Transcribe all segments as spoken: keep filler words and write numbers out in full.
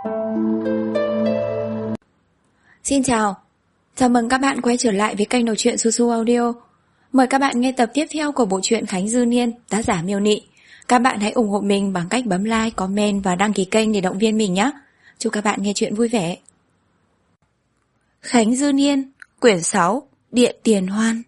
Xin chào, chào mừng các bạn quay trở lại với kênh đọc truyện Su Su Audio. Mời các bạn nghe tập tiếp theo của bộ truyện Khánh Dư Niên, tác giả Miêu Nị. Các bạn hãy ủng hộ mình bằng cách bấm like, comment và đăng ký kênh để động viên mình nhé. Chúc các bạn nghe truyện vui vẻ. Khánh Dư Niên, quyển sáu, Điện Tiền Hoan.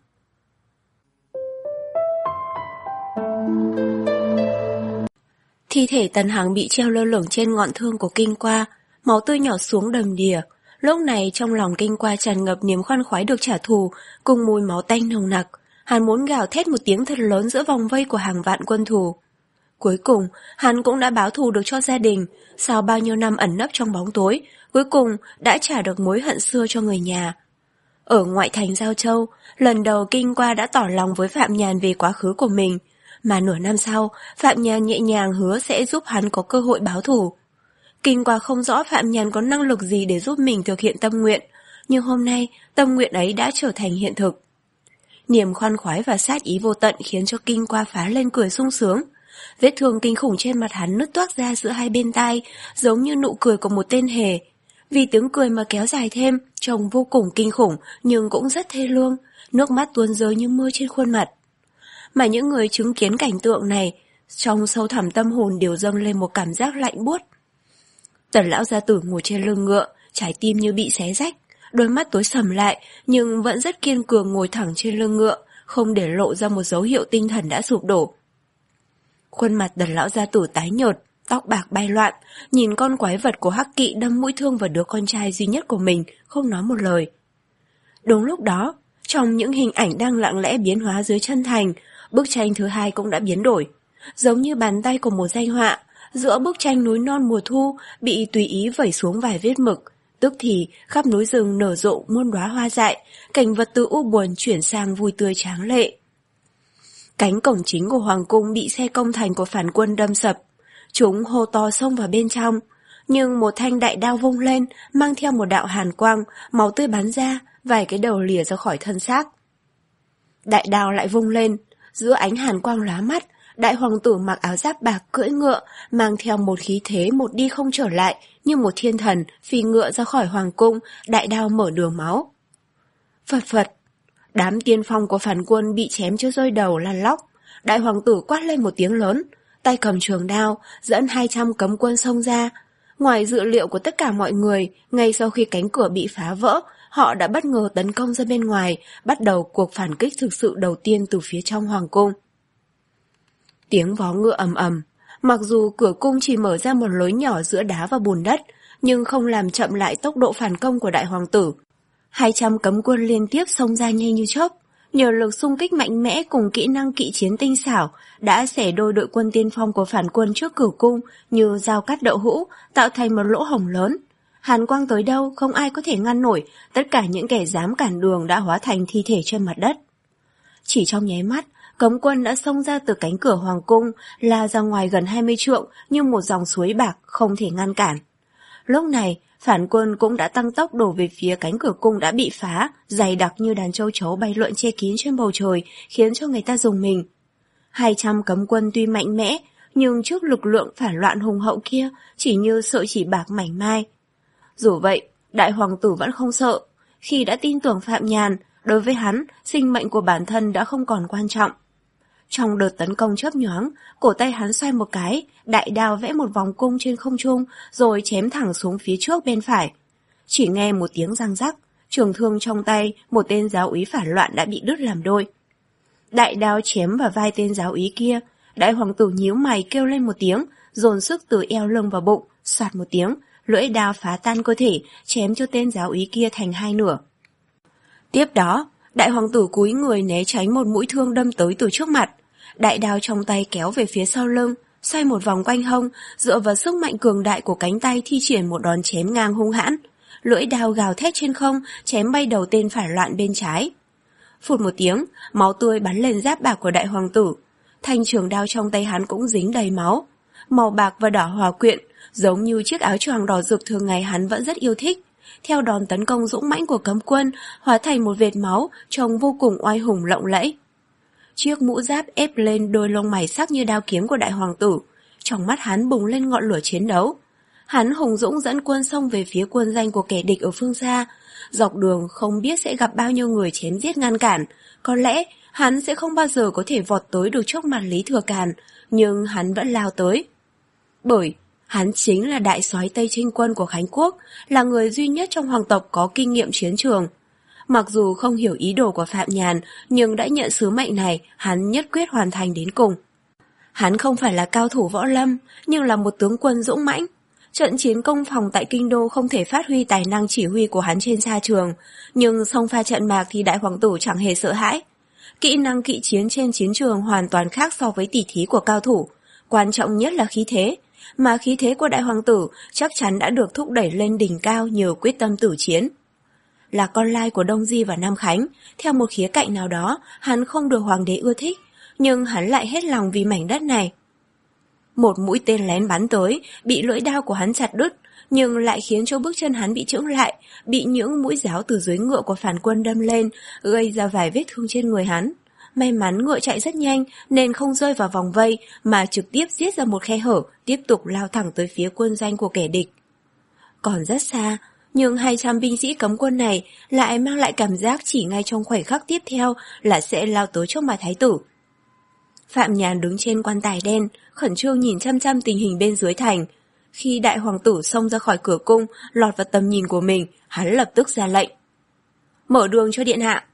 Thi thể Tần Hằng bị treo lơ lửng trên ngọn thương của Kinh Qua, máu tươi nhỏ xuống đầm đìa. Lúc này trong lòng Kinh Qua tràn ngập niềm khoan khoái được trả thù, cùng mùi máu tanh nồng nặc. Hắn muốn gào thét một tiếng thật lớn giữa vòng vây của hàng vạn quân thù. Cuối cùng, hắn cũng đã báo thù được cho gia đình, sau bao nhiêu năm ẩn nấp trong bóng tối, cuối cùng đã trả được mối hận xưa cho người nhà. Ở ngoại thành Giao Châu, lần đầu Kinh Qua đã tỏ lòng với Phạm Nhàn về quá khứ của mình, mà nửa năm sau, Phạm Nhàn nhẹ nhàng hứa sẽ giúp hắn có cơ hội báo thù. Kinh Qua không rõ Phạm Nhàn có năng lực gì để giúp mình thực hiện tâm nguyện, nhưng hôm nay tâm nguyện ấy đã trở thành hiện thực. Niềm khoan khoái và sát ý vô tận khiến cho Kinh Qua phá lên cười sung sướng. Vết thương kinh khủng trên mặt hắn nứt toác ra giữa hai bên tai, giống như nụ cười của một tên hề. Vì tiếng cười mà kéo dài thêm, trông vô cùng kinh khủng nhưng cũng rất thê lương, nước mắt tuôn rơi như mưa trên khuôn mặt. Mà những người chứng kiến cảnh tượng này, trong sâu thẳm tâm hồn đều dâng lên một cảm giác lạnh buốt. Tần lão gia tử ngồi trên lưng ngựa, trái tim như bị xé rách, đôi mắt tối sầm lại nhưng vẫn rất kiên cường ngồi thẳng trên lưng ngựa, không để lộ ra một dấu hiệu tinh thần đã sụp đổ. Khuôn mặt Tần lão gia tử tái nhợt, tóc bạc bay loạn, nhìn con quái vật của Hắc Kỵ đâm mũi thương vào đứa con trai duy nhất của mình, không nói một lời. Đúng lúc đó, trong những hình ảnh đang lặng lẽ biến hóa dưới chân thành, bức tranh thứ hai cũng đã biến đổi. Giống như bàn tay của một danh họa, giữa bức tranh núi non mùa thu bị tùy ý vẩy xuống vài vết mực, tức thì khắp núi rừng nở rộ muôn đóa hoa dại, cảnh vật từ u buồn chuyển sang vui tươi tráng lệ. Cánh cổng chính của hoàng cung bị xe công thành của phản quân đâm sập, chúng hô to xông vào bên trong, nhưng một thanh đại đao vung lên, mang theo một đạo hàn quang, máu tươi bắn ra, vài cái đầu lìa ra khỏi thân xác. Đại đao lại vung lên, giữa ánh hàn quang lóa mắt, đại hoàng tử mặc áo giáp bạc cưỡi ngựa, mang theo một khí thế một đi không trở lại, như một thiên thần phi ngựa ra khỏi hoàng cung, đại đao mở đường máu. Phật Phật, đám tiên phong của phản quân bị chém cho rơi đầu lăn lóc. Đại hoàng tử quát lên một tiếng lớn, tay cầm trường đao, dẫn hai trăm cấm quân xông ra. Ngoài dự liệu của tất cả mọi người, ngay sau khi cánh cửa bị phá vỡ, họ đã bất ngờ tấn công ra bên ngoài, bắt đầu cuộc phản kích thực sự đầu tiên từ phía trong hoàng cung. Tiếng vó ngựa ầm ầm, mặc dù cửa cung chỉ mở ra một lối nhỏ giữa đá và bùn đất, nhưng không làm chậm lại tốc độ phản công của đại hoàng tử. Hai trăm cấm quân liên tiếp xông ra nhanh như chớp, nhờ lực xung kích mạnh mẽ cùng kỹ năng kỵ chiến tinh xảo, đã xẻ đôi đội quân tiên phong của phản quân trước cửa cung như dao cắt đậu hũ, tạo thành một lỗ hổng lớn. Hàn quang tới đâu không ai có thể ngăn nổi, tất cả những kẻ dám cản đường đã hóa thành thi thể trên mặt đất. Chỉ trong nháy mắt, cấm quân đã xông ra từ cánh cửa hoàng cung, la ra ngoài gần hai mươi trượng như một dòng suối bạc không thể ngăn cản. Lúc này, phản quân cũng đã tăng tốc đổ về phía cánh cửa cung đã bị phá, dày đặc như đàn châu chấu bay lượn che kín trên bầu trời, khiến cho người ta rùng mình. Hai trăm cấm quân tuy mạnh mẽ, nhưng trước lực lượng phản loạn hùng hậu kia chỉ như sợi chỉ bạc mảnh mai. Dù vậy, đại hoàng tử vẫn không sợ. Khi đã tin tưởng Phạm Nhàn, đối với hắn, sinh mệnh của bản thân đã không còn quan trọng. Trong đợt tấn công chớp nhoáng, cổ tay hắn xoay một cái, đại đao vẽ một vòng cung trên không trung, rồi chém thẳng xuống phía trước bên phải. Chỉ nghe một tiếng răng rắc, trường thương trong tay, một tên giáo úy phản loạn đã bị đứt làm đôi. Đại đao chém vào vai tên giáo úy kia, đại hoàng tử nhíu mày kêu lên một tiếng, dồn sức từ eo lưng vào bụng, soạt một tiếng, lưỡi đao phá tan cơ thể, chém cho tên giáo úy kia thành hai nửa. Tiếp đó, đại hoàng tử cúi người né tránh một mũi thương đâm tới từ trước mặt. Đại đao trong tay kéo về phía sau lưng, xoay một vòng quanh hông, dựa vào sức mạnh cường đại của cánh tay thi triển một đòn chém ngang hung hãn. Lưỡi đao gào thét trên không, chém bay đầu tên phản loạn bên trái. Phụt một tiếng, máu tươi bắn lên giáp bạc của đại hoàng tử. Thanh trường đao trong tay hắn cũng dính đầy máu. Màu bạc và đỏ hòa quyện, giống như chiếc áo choàng đỏ rực thường ngày hắn vẫn rất yêu thích. Theo đòn tấn công dũng mãnh của cấm quân, hóa thành một vệt máu, trông vô cùng oai hùng lộng lẫy. Chiếc mũ giáp ép lên đôi lông mày sắc như đao kiếm của đại hoàng tử, trong mắt hắn bùng lên ngọn lửa chiến đấu. Hắn hùng dũng dẫn quân xông về phía quân danh của kẻ địch ở phương xa. Dọc đường không biết sẽ gặp bao nhiêu người chém giết ngăn cản. Có lẽ hắn sẽ không bao giờ có thể vọt tới được trước mặt Lý Thừa Càn, nhưng hắn vẫn lao tới. Bởi hắn chính là đại soái Tây Trinh quân của Khánh Quốc, là người duy nhất trong hoàng tộc có kinh nghiệm chiến trường. Mặc dù không hiểu ý đồ của Phạm Nhàn, nhưng đã nhận sứ mệnh này, hắn nhất quyết hoàn thành đến cùng. Hắn không phải là cao thủ võ lâm, nhưng là một tướng quân dũng mãnh. Trận chiến công phòng tại Kinh Đô không thể phát huy tài năng chỉ huy của hắn trên sa trường, nhưng xông pha trận mạc thì đại hoàng tử chẳng hề sợ hãi. Kỹ năng kỵ chiến trên chiến trường hoàn toàn khác so với tỉ thí của cao thủ. Quan trọng nhất là khí thế, mà khí thế của đại hoàng tử chắc chắn đã được thúc đẩy lên đỉnh cao nhờ quyết tâm tử chiến. Là con lai của Đông Di và Nam Khánh, theo một khía cạnh nào đó, hắn không được hoàng đế ưa thích, nhưng hắn lại hết lòng vì mảnh đất này. Một mũi tên lén bắn tới, bị lưỡi đao của hắn chặt đứt, nhưng lại khiến cho bước chân hắn bị chững lại, bị những mũi giáo từ dưới ngựa của phản quân đâm lên, gây ra vài vết thương trên người hắn. May mắn ngựa chạy rất nhanh nên không rơi vào vòng vây mà trực tiếp giết ra một khe hở, tiếp tục lao thẳng tới phía quân danh của kẻ địch. Còn rất xa, nhưng hai trăm binh sĩ cấm quân này lại mang lại cảm giác chỉ ngay trong khoảnh khắc tiếp theo là sẽ lao tới trước mặt thái tử. Phạm Nhàn đứng trên quan tài đen, khẩn trương nhìn chăm chăm tình hình bên dưới thành. Khi đại hoàng tử xông ra khỏi cửa cung, lọt vào tầm nhìn của mình, hắn lập tức ra lệnh. Mở đường cho điện hạ.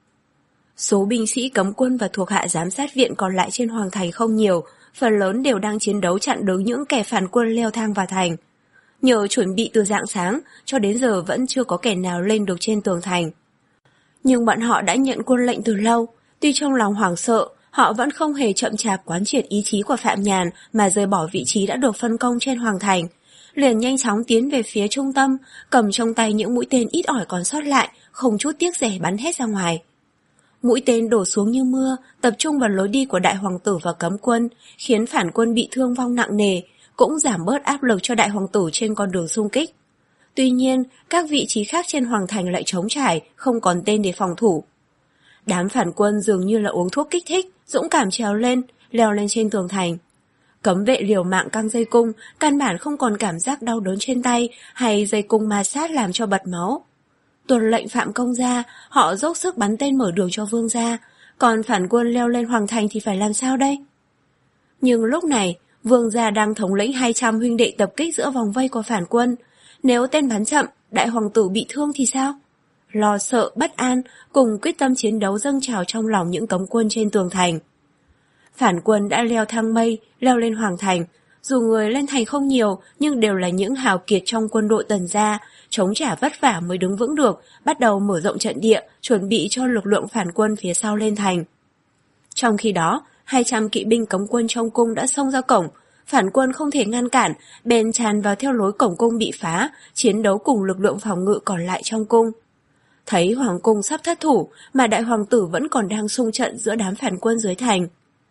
Số binh sĩ cấm quân và thuộc hạ giám sát viện còn lại trên hoàng thành không nhiều, phần lớn đều đang chiến đấu chặn đứng những kẻ phản quân leo thang vào thành. Nhờ chuẩn bị từ rạng sáng, cho đến giờ vẫn chưa có kẻ nào lên được trên tường thành. Nhưng bọn họ đã nhận quân lệnh từ lâu, tuy trong lòng hoảng sợ, họ vẫn không hề chậm chạp quán triệt ý chí của Phạm Nhàn mà rời bỏ vị trí đã được phân công trên hoàng thành. Liền nhanh chóng tiến về phía trung tâm, cầm trong tay những mũi tên ít ỏi còn sót lại, không chút tiếc rẻ bắn hết ra ngoài. Mũi tên đổ xuống như mưa, tập trung vào lối đi của đại hoàng tử và cấm quân, khiến phản quân bị thương vong nặng nề, cũng giảm bớt áp lực cho đại hoàng tử trên con đường xung kích. Tuy nhiên, các vị trí khác trên hoàng thành lại trống trải, không còn tên để phòng thủ. Đám phản quân dường như là uống thuốc kích thích, dũng cảm trèo lên, leo lên trên tường thành. Cấm vệ liều mạng căng dây cung, căn bản không còn cảm giác đau đớn trên tay hay dây cung ma sát làm cho bật máu. Tuần lệnh Phạm Công ra, họ dốc sức bắn tên mở đường cho vương gia, còn phản quân leo lên hoàng thành thì phải làm sao đây? Nhưng lúc này, vương gia đang thống lĩnh hai trăm huynh đệ tập kích giữa vòng vây của phản quân. Nếu tên bắn chậm, đại hoàng tử bị thương thì sao? Lo sợ, bất an, cùng quyết tâm chiến đấu dâng trào trong lòng những cấm quân trên tường thành. Phản quân đã leo thang mây, leo lên hoàng thành. Dù người lên thành không nhiều, nhưng đều là những hào kiệt trong quân đội Tần gia, chống trả vất vả mới đứng vững được, bắt đầu mở rộng trận địa, chuẩn bị cho lực lượng phản quân phía sau lên thành. Trong khi đó, hai trăm kỵ binh cấm quân trong cung đã xông ra cổng, phản quân không thể ngăn cản, bèn tràn vào theo lối cổng cung bị phá, chiến đấu cùng lực lượng phòng ngự còn lại trong cung. Thấy hoàng cung sắp thất thủ, mà đại hoàng tử vẫn còn đang xung trận giữa đám phản quân dưới thành.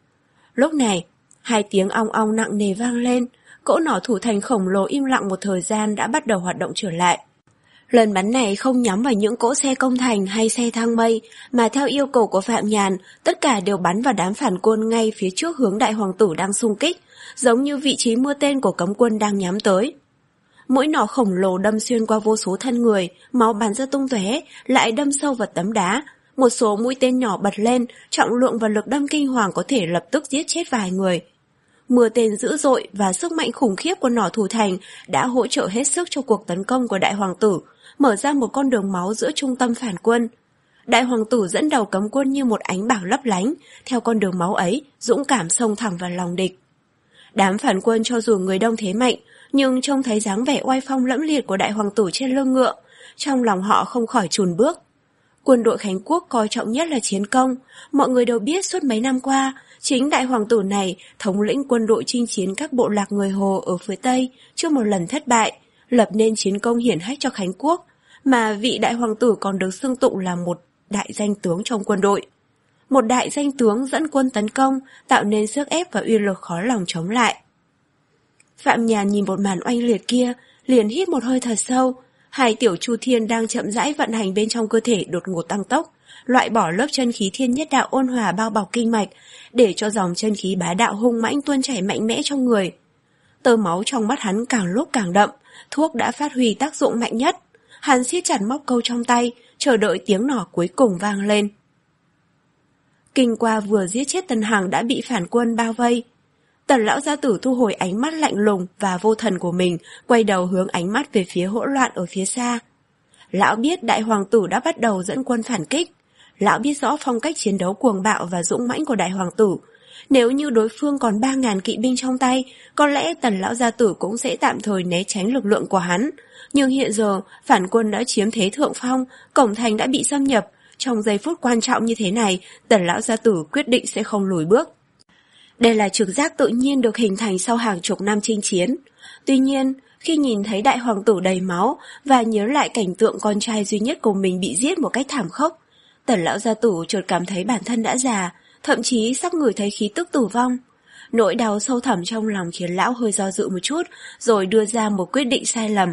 Lúc này, hai tiếng ong ong nặng nề vang lên, cỗ nỏ thủ thành khổng lồ im lặng một thời gian đã bắt đầu hoạt động trở lại. Lần bắn này không nhắm vào những cỗ xe công thành hay xe thang mây, mà theo yêu cầu của Phạm Nhàn, tất cả đều bắn vào đám phản quân ngay phía trước hướng đại hoàng tử đang xung kích, giống như vị trí mưa tên của cấm quân đang nhắm tới. Mũi nỏ khổng lồ đâm xuyên qua vô số thân người, máu bắn ra tung tóe, lại đâm sâu vào tấm đá. Một số mũi tên nhỏ bật lên, trọng lượng và lực đâm kinh hoàng có thể lập tức giết chết vài người. Mưa tên dữ dội và sức mạnh khủng khiếp của nỏ thủ thành đã hỗ trợ hết sức cho cuộc tấn công của đại hoàng tử, mở ra một con đường máu giữa trung tâm phản quân. Đại hoàng tử dẫn đầu cấm quân như một ánh bảng lấp lánh, theo con đường máu ấy, dũng cảm xông thẳng vào lòng địch. Đám phản quân cho dù người đông thế mạnh, nhưng trông thấy dáng vẻ oai phong lẫm liệt của đại hoàng tử trên lưng ngựa, trong lòng họ không khỏi chùn bước. Quân đội Khánh Quốc coi trọng nhất là chiến công, mọi người đều biết suốt mấy năm qua, chính đại hoàng tử này thống lĩnh quân đội chinh chiến các bộ lạc người Hồ ở phía Tây chưa một lần thất bại, lập nên chiến công hiển hách cho Khánh Quốc, mà vị đại hoàng tử còn được xưng tụng là một đại danh tướng trong quân đội. Một đại danh tướng dẫn quân tấn công, tạo nên sức ép và uy lực khó lòng chống lại. Phạm Nhàn nhìn một màn oanh liệt kia, liền hít một hơi thật sâu. Hai tiểu chu thiên đang chậm rãi vận hành bên trong cơ thể đột ngột tăng tốc, loại bỏ lớp chân khí thiên nhất đạo ôn hòa bao bọc kinh mạch, để cho dòng chân khí bá đạo hung mãnh tuôn chảy mạnh mẽ trong người. Tơ máu trong mắt hắn càng lúc càng đậm, thuốc đã phát huy tác dụng mạnh nhất. Hắn siết chặt móc câu trong tay, chờ đợi tiếng nỏ cuối cùng vang lên. Kinh Qua vừa giết chết Tần Hằng đã bị phản quân bao vây. Tần lão gia tử thu hồi ánh mắt lạnh lùng và vô thần của mình, quay đầu hướng ánh mắt về phía hỗn loạn ở phía xa. Lão biết đại hoàng tử đã bắt đầu dẫn quân phản kích. Lão biết rõ phong cách chiến đấu cuồng bạo và dũng mãnh của đại hoàng tử. Nếu như đối phương còn ba ngàn kỵ binh trong tay, có lẽ Tần lão gia tử cũng sẽ tạm thời né tránh lực lượng của hắn. Nhưng hiện giờ, phản quân đã chiếm thế thượng phong, cổng thành đã bị xâm nhập. Trong giây phút quan trọng như thế này, Tần lão gia tử quyết định sẽ không lùi bước. Đây là trực giác tự nhiên được hình thành sau hàng chục năm chinh chiến. Tuy nhiên, khi nhìn thấy đại hoàng tử đầy máu và nhớ lại cảnh tượng con trai duy nhất của mình bị giết một cách thảm khốc, Tần lão gia tử chợt cảm thấy bản thân đã già, thậm chí sắp ngửi thấy khí tức tử vong. Nỗi đau sâu thẳm trong lòng khiến lão hơi do dự một chút, rồi đưa ra một quyết định sai lầm.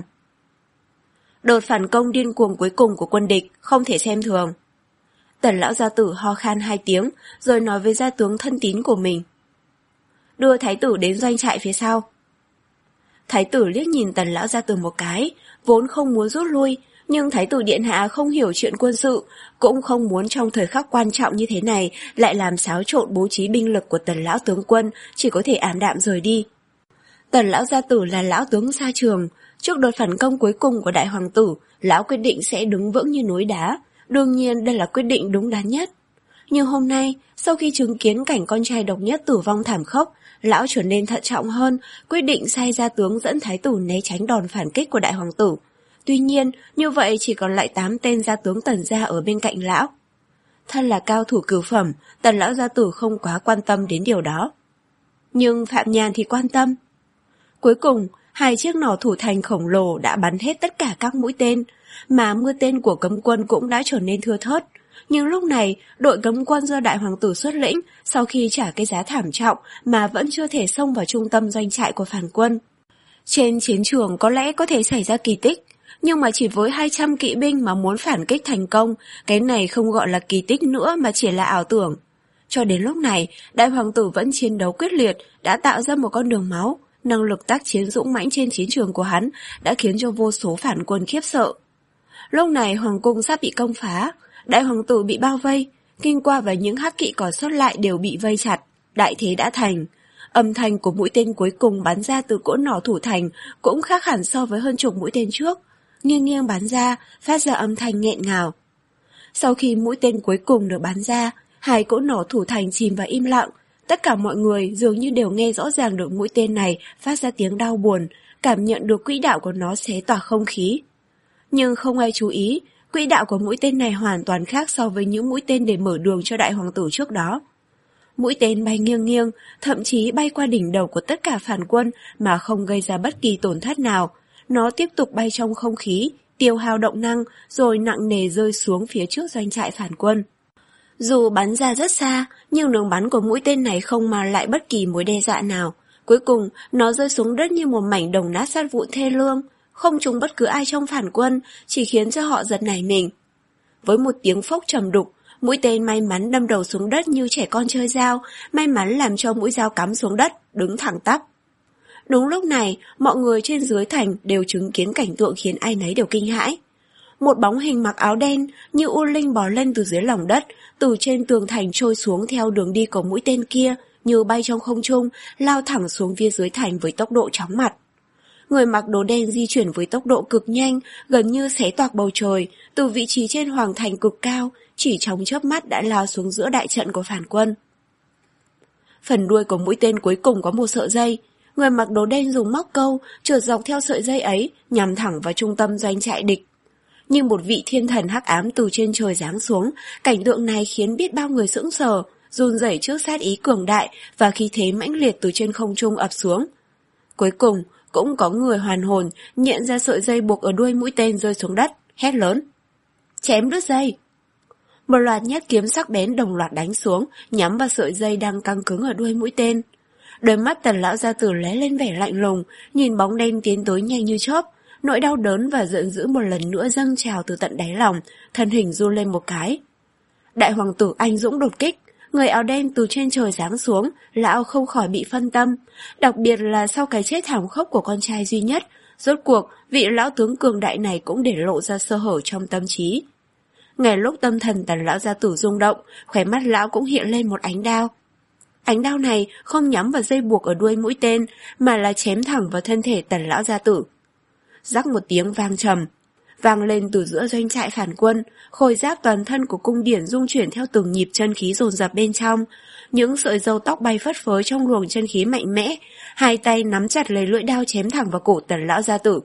Đợt phản công điên cuồng cuối cùng của quân địch không thể xem thường. Tần lão gia tử ho khan hai tiếng, rồi nói với gia tướng thân tín của mình. Đưa thái tử đến doanh trại phía sau. Thái tử liếc nhìn Tần lão gia tử một cái, vốn không muốn rút lui, nhưng thái tử điện hạ không hiểu chuyện quân sự, cũng không muốn trong thời khắc quan trọng như thế này lại làm xáo trộn bố trí binh lực của Tần lão tướng quân, chỉ có thể ảm đạm rời đi. Tần lão gia tử là lão tướng xa trường, trước đợt phản công cuối cùng của đại hoàng tử, lão quyết định sẽ đứng vững như núi đá, đương nhiên đây là quyết định đúng đắn nhất. Nhưng hôm nay, sau khi chứng kiến cảnh con trai độc nhất tử vong thảm khốc, lão trở nên thận trọng hơn, quyết định sai gia tướng dẫn thái tử né tránh đòn phản kích của đại hoàng tử. Tuy nhiên, như vậy chỉ còn lại tám tên gia tướng Tần gia ở bên cạnh lão. Thân là cao thủ cửu phẩm, Tần lão gia tử không quá quan tâm đến điều đó. Nhưng Phạm Nhàn thì quan tâm. Cuối cùng, hai chiếc nỏ thủ thành khổng lồ đã bắn hết tất cả các mũi tên, mà mưa tên của cấm quân cũng đã trở nên thưa thớt. Nhưng lúc này, đội cấm quân do đại hoàng tử xuất lĩnh, sau khi trả cái giá thảm trọng mà vẫn chưa thể xông vào trung tâm doanh trại của phản quân. Trên chiến trường có lẽ có thể xảy ra kỳ tích, nhưng mà chỉ với hai trăm kỵ binh mà muốn phản kích thành công, cái này không gọi là kỳ tích nữa mà chỉ là ảo tưởng. Cho đến lúc này, đại hoàng tử vẫn chiến đấu quyết liệt, đã tạo ra một con đường máu. Năng lực tác chiến dũng mãnh trên chiến trường của hắn đã khiến cho vô số phản quân khiếp sợ. Lúc này hoàng cung sắp bị công phá, đại hoàng tử bị bao vây, Kinh Qua và những hắc kỵ còn sót lại đều bị vây chặt, đại thế đã thành. Âm thanh của mũi tên cuối cùng bắn ra từ cỗ nỏ thủ thành cũng khác hẳn so với hơn chục mũi tên trước, nghiêng nghiêng bắn ra, phát ra âm thanh nghẹn ngào. Sau khi mũi tên cuối cùng được bắn ra, hai cỗ nỏ thủ thành chìm vào im lặng. Tất cả mọi người dường như đều nghe rõ ràng được mũi tên này phát ra tiếng đau buồn, cảm nhận được quỹ đạo của nó xé toạc không khí. Nhưng không ai chú ý, quỹ đạo của mũi tên này hoàn toàn khác so với những mũi tên để mở đường cho đại hoàng tử trước đó. Mũi tên bay nghiêng nghiêng, thậm chí bay qua đỉnh đầu của tất cả phản quân mà không gây ra bất kỳ tổn thất nào. Nó tiếp tục bay trong không khí, tiêu hao động năng, rồi nặng nề rơi xuống phía trước doanh trại phản quân. Dù bắn ra rất xa, nhưng đường bắn của mũi tên này không mang lại bất kỳ mối đe dọa nào. Cuối cùng, nó rơi xuống đất như một mảnh đồng nát sát vụn thê lương, không trúng bất cứ ai trong phản quân, chỉ khiến cho họ giật nảy mình. Với một tiếng phốc trầm đục, mũi tên may mắn đâm đầu xuống đất như trẻ con chơi dao, may mắn làm cho mũi dao cắm xuống đất, đứng thẳng tắp. Đúng lúc này, mọi người trên dưới thành đều chứng kiến cảnh tượng khiến ai nấy đều kinh hãi. Một bóng hình mặc áo đen như u linh bò lên từ dưới lòng đất, từ trên tường thành trôi xuống theo đường đi của mũi tên kia, như bay trong không trung, lao thẳng xuống phía dưới thành với tốc độ chóng mặt. Người mặc đồ đen di chuyển với tốc độ cực nhanh, gần như xé toạc bầu trời, từ vị trí trên hoàng thành cực cao, chỉ trong chớp mắt đã lao xuống giữa đại trận của phản quân. Phần đuôi của mũi tên cuối cùng có một sợi dây. Người mặc đồ đen dùng móc câu trượt dọc theo sợi dây ấy, nhằm thẳng vào trung tâm doanh trại địch. Nhưng một vị thiên thần hắc ám từ trên trời giáng xuống, cảnh tượng này khiến biết bao người sững sờ, run rẩy trước sát ý cường đại và khí thế mãnh liệt từ trên không trung ập xuống. Cuối cùng, cũng có người hoàn hồn, nhận ra sợi dây buộc ở đuôi mũi tên rơi xuống đất, hét lớn. Chém đứt dây! Một loạt nhát kiếm sắc bén đồng loạt đánh xuống, nhắm vào sợi dây đang căng cứng ở đuôi mũi tên. Đôi mắt Tần lão gia tử lóe lên vẻ lạnh lùng, nhìn bóng đen tiến tới nhanh như chớp. Nỗi đau đớn và giận dữ một lần nữa dâng trào từ tận đáy lòng, thân hình run lên một cái. Đại hoàng tử anh dũng đột kích, Người áo đen từ trên trời giáng xuống, lão không khỏi bị phân tâm, đặc biệt là sau cái chết thảm khốc của con trai duy nhất, rốt cuộc vị lão tướng cường đại này cũng để lộ ra sơ hở trong tâm trí. Ngay lúc tâm thần Tần lão gia tử rung động, khóe mắt lão cũng hiện lên một ánh đao. Ánh đao này không nhắm vào dây buộc ở đuôi mũi tên, mà là chém thẳng vào thân thể Tần lão gia tử. Rắc một tiếng vang trầm, vang lên từ giữa doanh trại phản quân, khôi giáp toàn thân của cung điển rung chuyển theo từng nhịp chân khí dồn dập bên trong, những sợi râu tóc bay phất phới trong luồng chân khí mạnh mẽ, hai tay nắm chặt lấy lưỡi đao chém thẳng vào cổ Tần lão gia tử.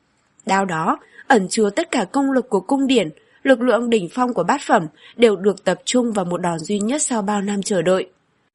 Đao đó ẩn chứa tất cả công lực của cung điển, lực lượng đỉnh phong của bát phẩm đều được tập trung vào một đòn duy nhất sau bao năm chờ đợi.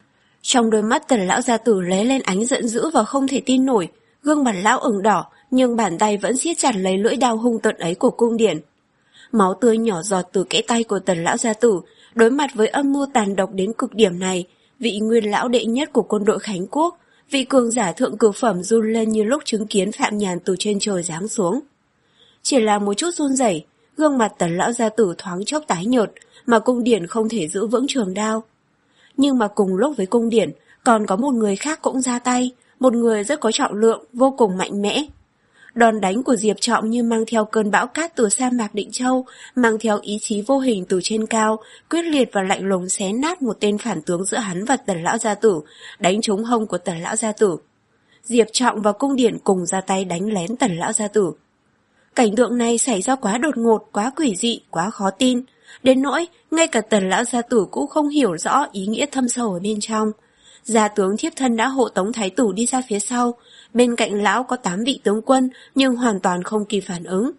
Trong đôi mắt Tần lão gia tử lóe lên ánh giận dữ và không thể tin nổi, gương mặt lão ửng đỏ, nhưng bàn tay vẫn siết chặt lấy lưỡi đao hung tợn ấy của cung điển. Máu tươi nhỏ giọt từ kẽ tay của Tần lão gia tử, đối mặt với âm mưu tàn độc đến cực điểm này, vị nguyên lão đệ nhất của quân đội Khánh Quốc, vị cường giả thượng cửu phẩm run lên như lúc chứng kiến Phạm Nhàn từ trên trời giáng xuống. Chỉ là một chút run rẩy, gương mặt Tần lão gia tử thoáng chốc tái nhợt, mà cung điển không thể giữ vững trường đao. Nhưng mà cùng lúc với cung điển, còn có một người khác cũng ra tay, một người rất có trọng lượng, vô cùng mạnh mẽ. Đòn đánh của Diệp Trọng như mang theo cơn bão cát từ sa mạc Định Châu, mang theo ý chí vô hình từ trên cao, quyết liệt và lạnh lùng xé nát một tên phản tướng giữa hắn và Tần lão gia tử, đánh trúng hông của Tần lão gia tử. Diệp Trọng và cung điển cùng ra tay đánh lén Tần lão gia tử. Cảnh tượng này xảy ra quá đột ngột, quá quỷ dị, quá khó tin, đến nỗi ngay cả Tần lão gia tử cũng không hiểu rõ ý nghĩa thâm sâu ở bên trong. Gia tướng thiếp thân đã hộ tống thái tử đi ra phía sau, bên cạnh lão có tám vị tướng quân nhưng hoàn toàn không kịp phản ứng.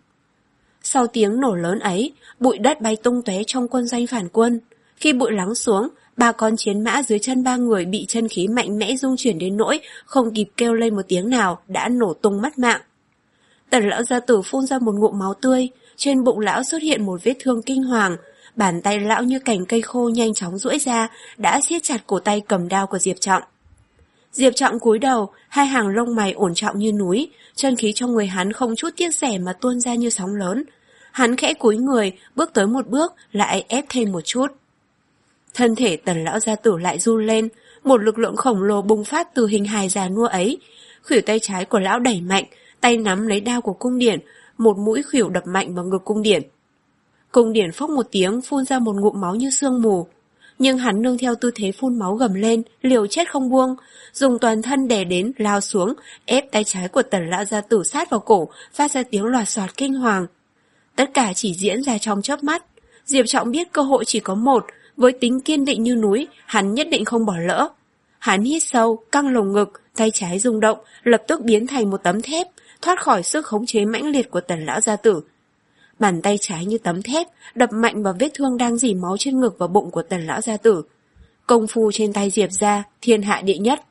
Sau tiếng nổ lớn ấy, bụi đất bay tung tóe trong quân doanh phản quân. Khi bụi lắng xuống, ba con chiến mã dưới chân ba người bị chân khí mạnh mẽ rung chuyển đến nỗi không kịp kêu lên một tiếng nào đã nổ tung mất mạng. Tần lão gia tử phun ra một ngụm máu tươi, trên bụng lão xuất hiện một vết thương kinh hoàng, bàn tay lão như cành cây khô nhanh chóng duỗi ra, đã siết chặt cổ tay cầm đao của Diệp Trọng. Diệp Trọng cúi đầu, hai hàng lông mày ổn trọng như núi, chân khí trong người hắn không chút tiếc rẻ mà tuôn ra như sóng lớn. Hắn khẽ cúi người, bước tới một bước, lại ép thêm một chút. Thân thể Tần lão gia tử lại run lên, một lực lượng khổng lồ bùng phát từ hình hài già nua ấy. Khuỷu tay trái của lão đẩy mạnh, tay nắm lấy đao của cung điển, một mũi khuỷu đập mạnh vào ngực cung điển. Cung điển phốc một tiếng phun ra một ngụm máu như sương mù. Nhưng hắn nương theo tư thế phun máu gầm lên, liều chết không buông, dùng toàn thân đè đến, lao xuống, ép tay trái của Tần lão gia tử sát vào cổ, phát ra tiếng loạt xoạt kinh hoàng. Tất cả chỉ diễn ra trong chớp mắt. Diệp Trọng biết cơ hội chỉ có một, với tính kiên định như núi, hắn nhất định không bỏ lỡ. Hắn hít sâu, căng lồng ngực, tay trái rung động, lập tức biến thành một tấm thép, thoát khỏi sức khống chế mãnh liệt của Tần lão gia tử. Bàn tay trái như tấm thép, đập mạnh vào vết thương đang rỉ máu trên ngực và bụng của Tần lão gia tử. Công phu trên tay Diệp gia, thiên hạ đệ nhất.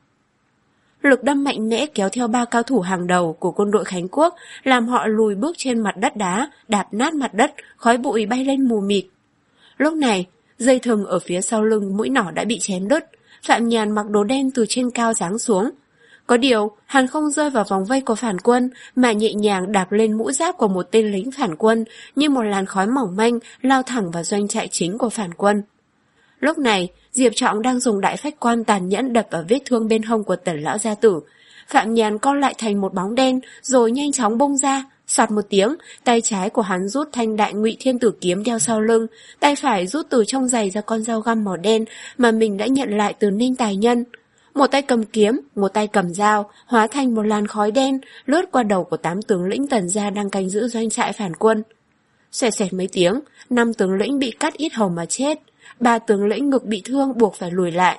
Lực đâm mạnh mẽ kéo theo ba cao thủ hàng đầu của quân đội Khánh Quốc, làm họ lùi bước trên mặt đất đá, đạp nát mặt đất, khói bụi bay lên mù mịt. Lúc này, dây thừng ở phía sau lưng mũi nỏ đã bị chém đứt, Phạm Nhàn mặc đồ đen từ trên cao giáng xuống. Có điều, hắn không rơi vào vòng vây của phản quân, mà nhẹ nhàng đạp lên mũ giáp của một tên lính phản quân, như một làn khói mỏng manh lao thẳng vào doanh trại chính của phản quân. Lúc này, Diệp Trọng đang dùng đại phách quan tàn nhẫn đập vào vết thương bên hông của Tần lão gia tử. Phạm Nhàn co lại thành một bóng đen, rồi nhanh chóng bung ra, soạt một tiếng, tay trái của hắn rút thanh đại ngụy thiên tử kiếm đeo sau lưng, tay phải rút từ trong giày ra con dao găm màu đen mà mình đã nhận lại từ Ninh Tài Nhân. Một tay cầm kiếm, một tay cầm dao, hóa thành một làn khói đen, lướt qua đầu của tám tướng lĩnh Tần gia đang canh giữ doanh trại phản quân. Xoẹt xoẹt mấy tiếng, năm tướng lĩnh bị cắt yết hầu mà chết, ba tướng lĩnh ngực bị thương buộc phải lùi lại.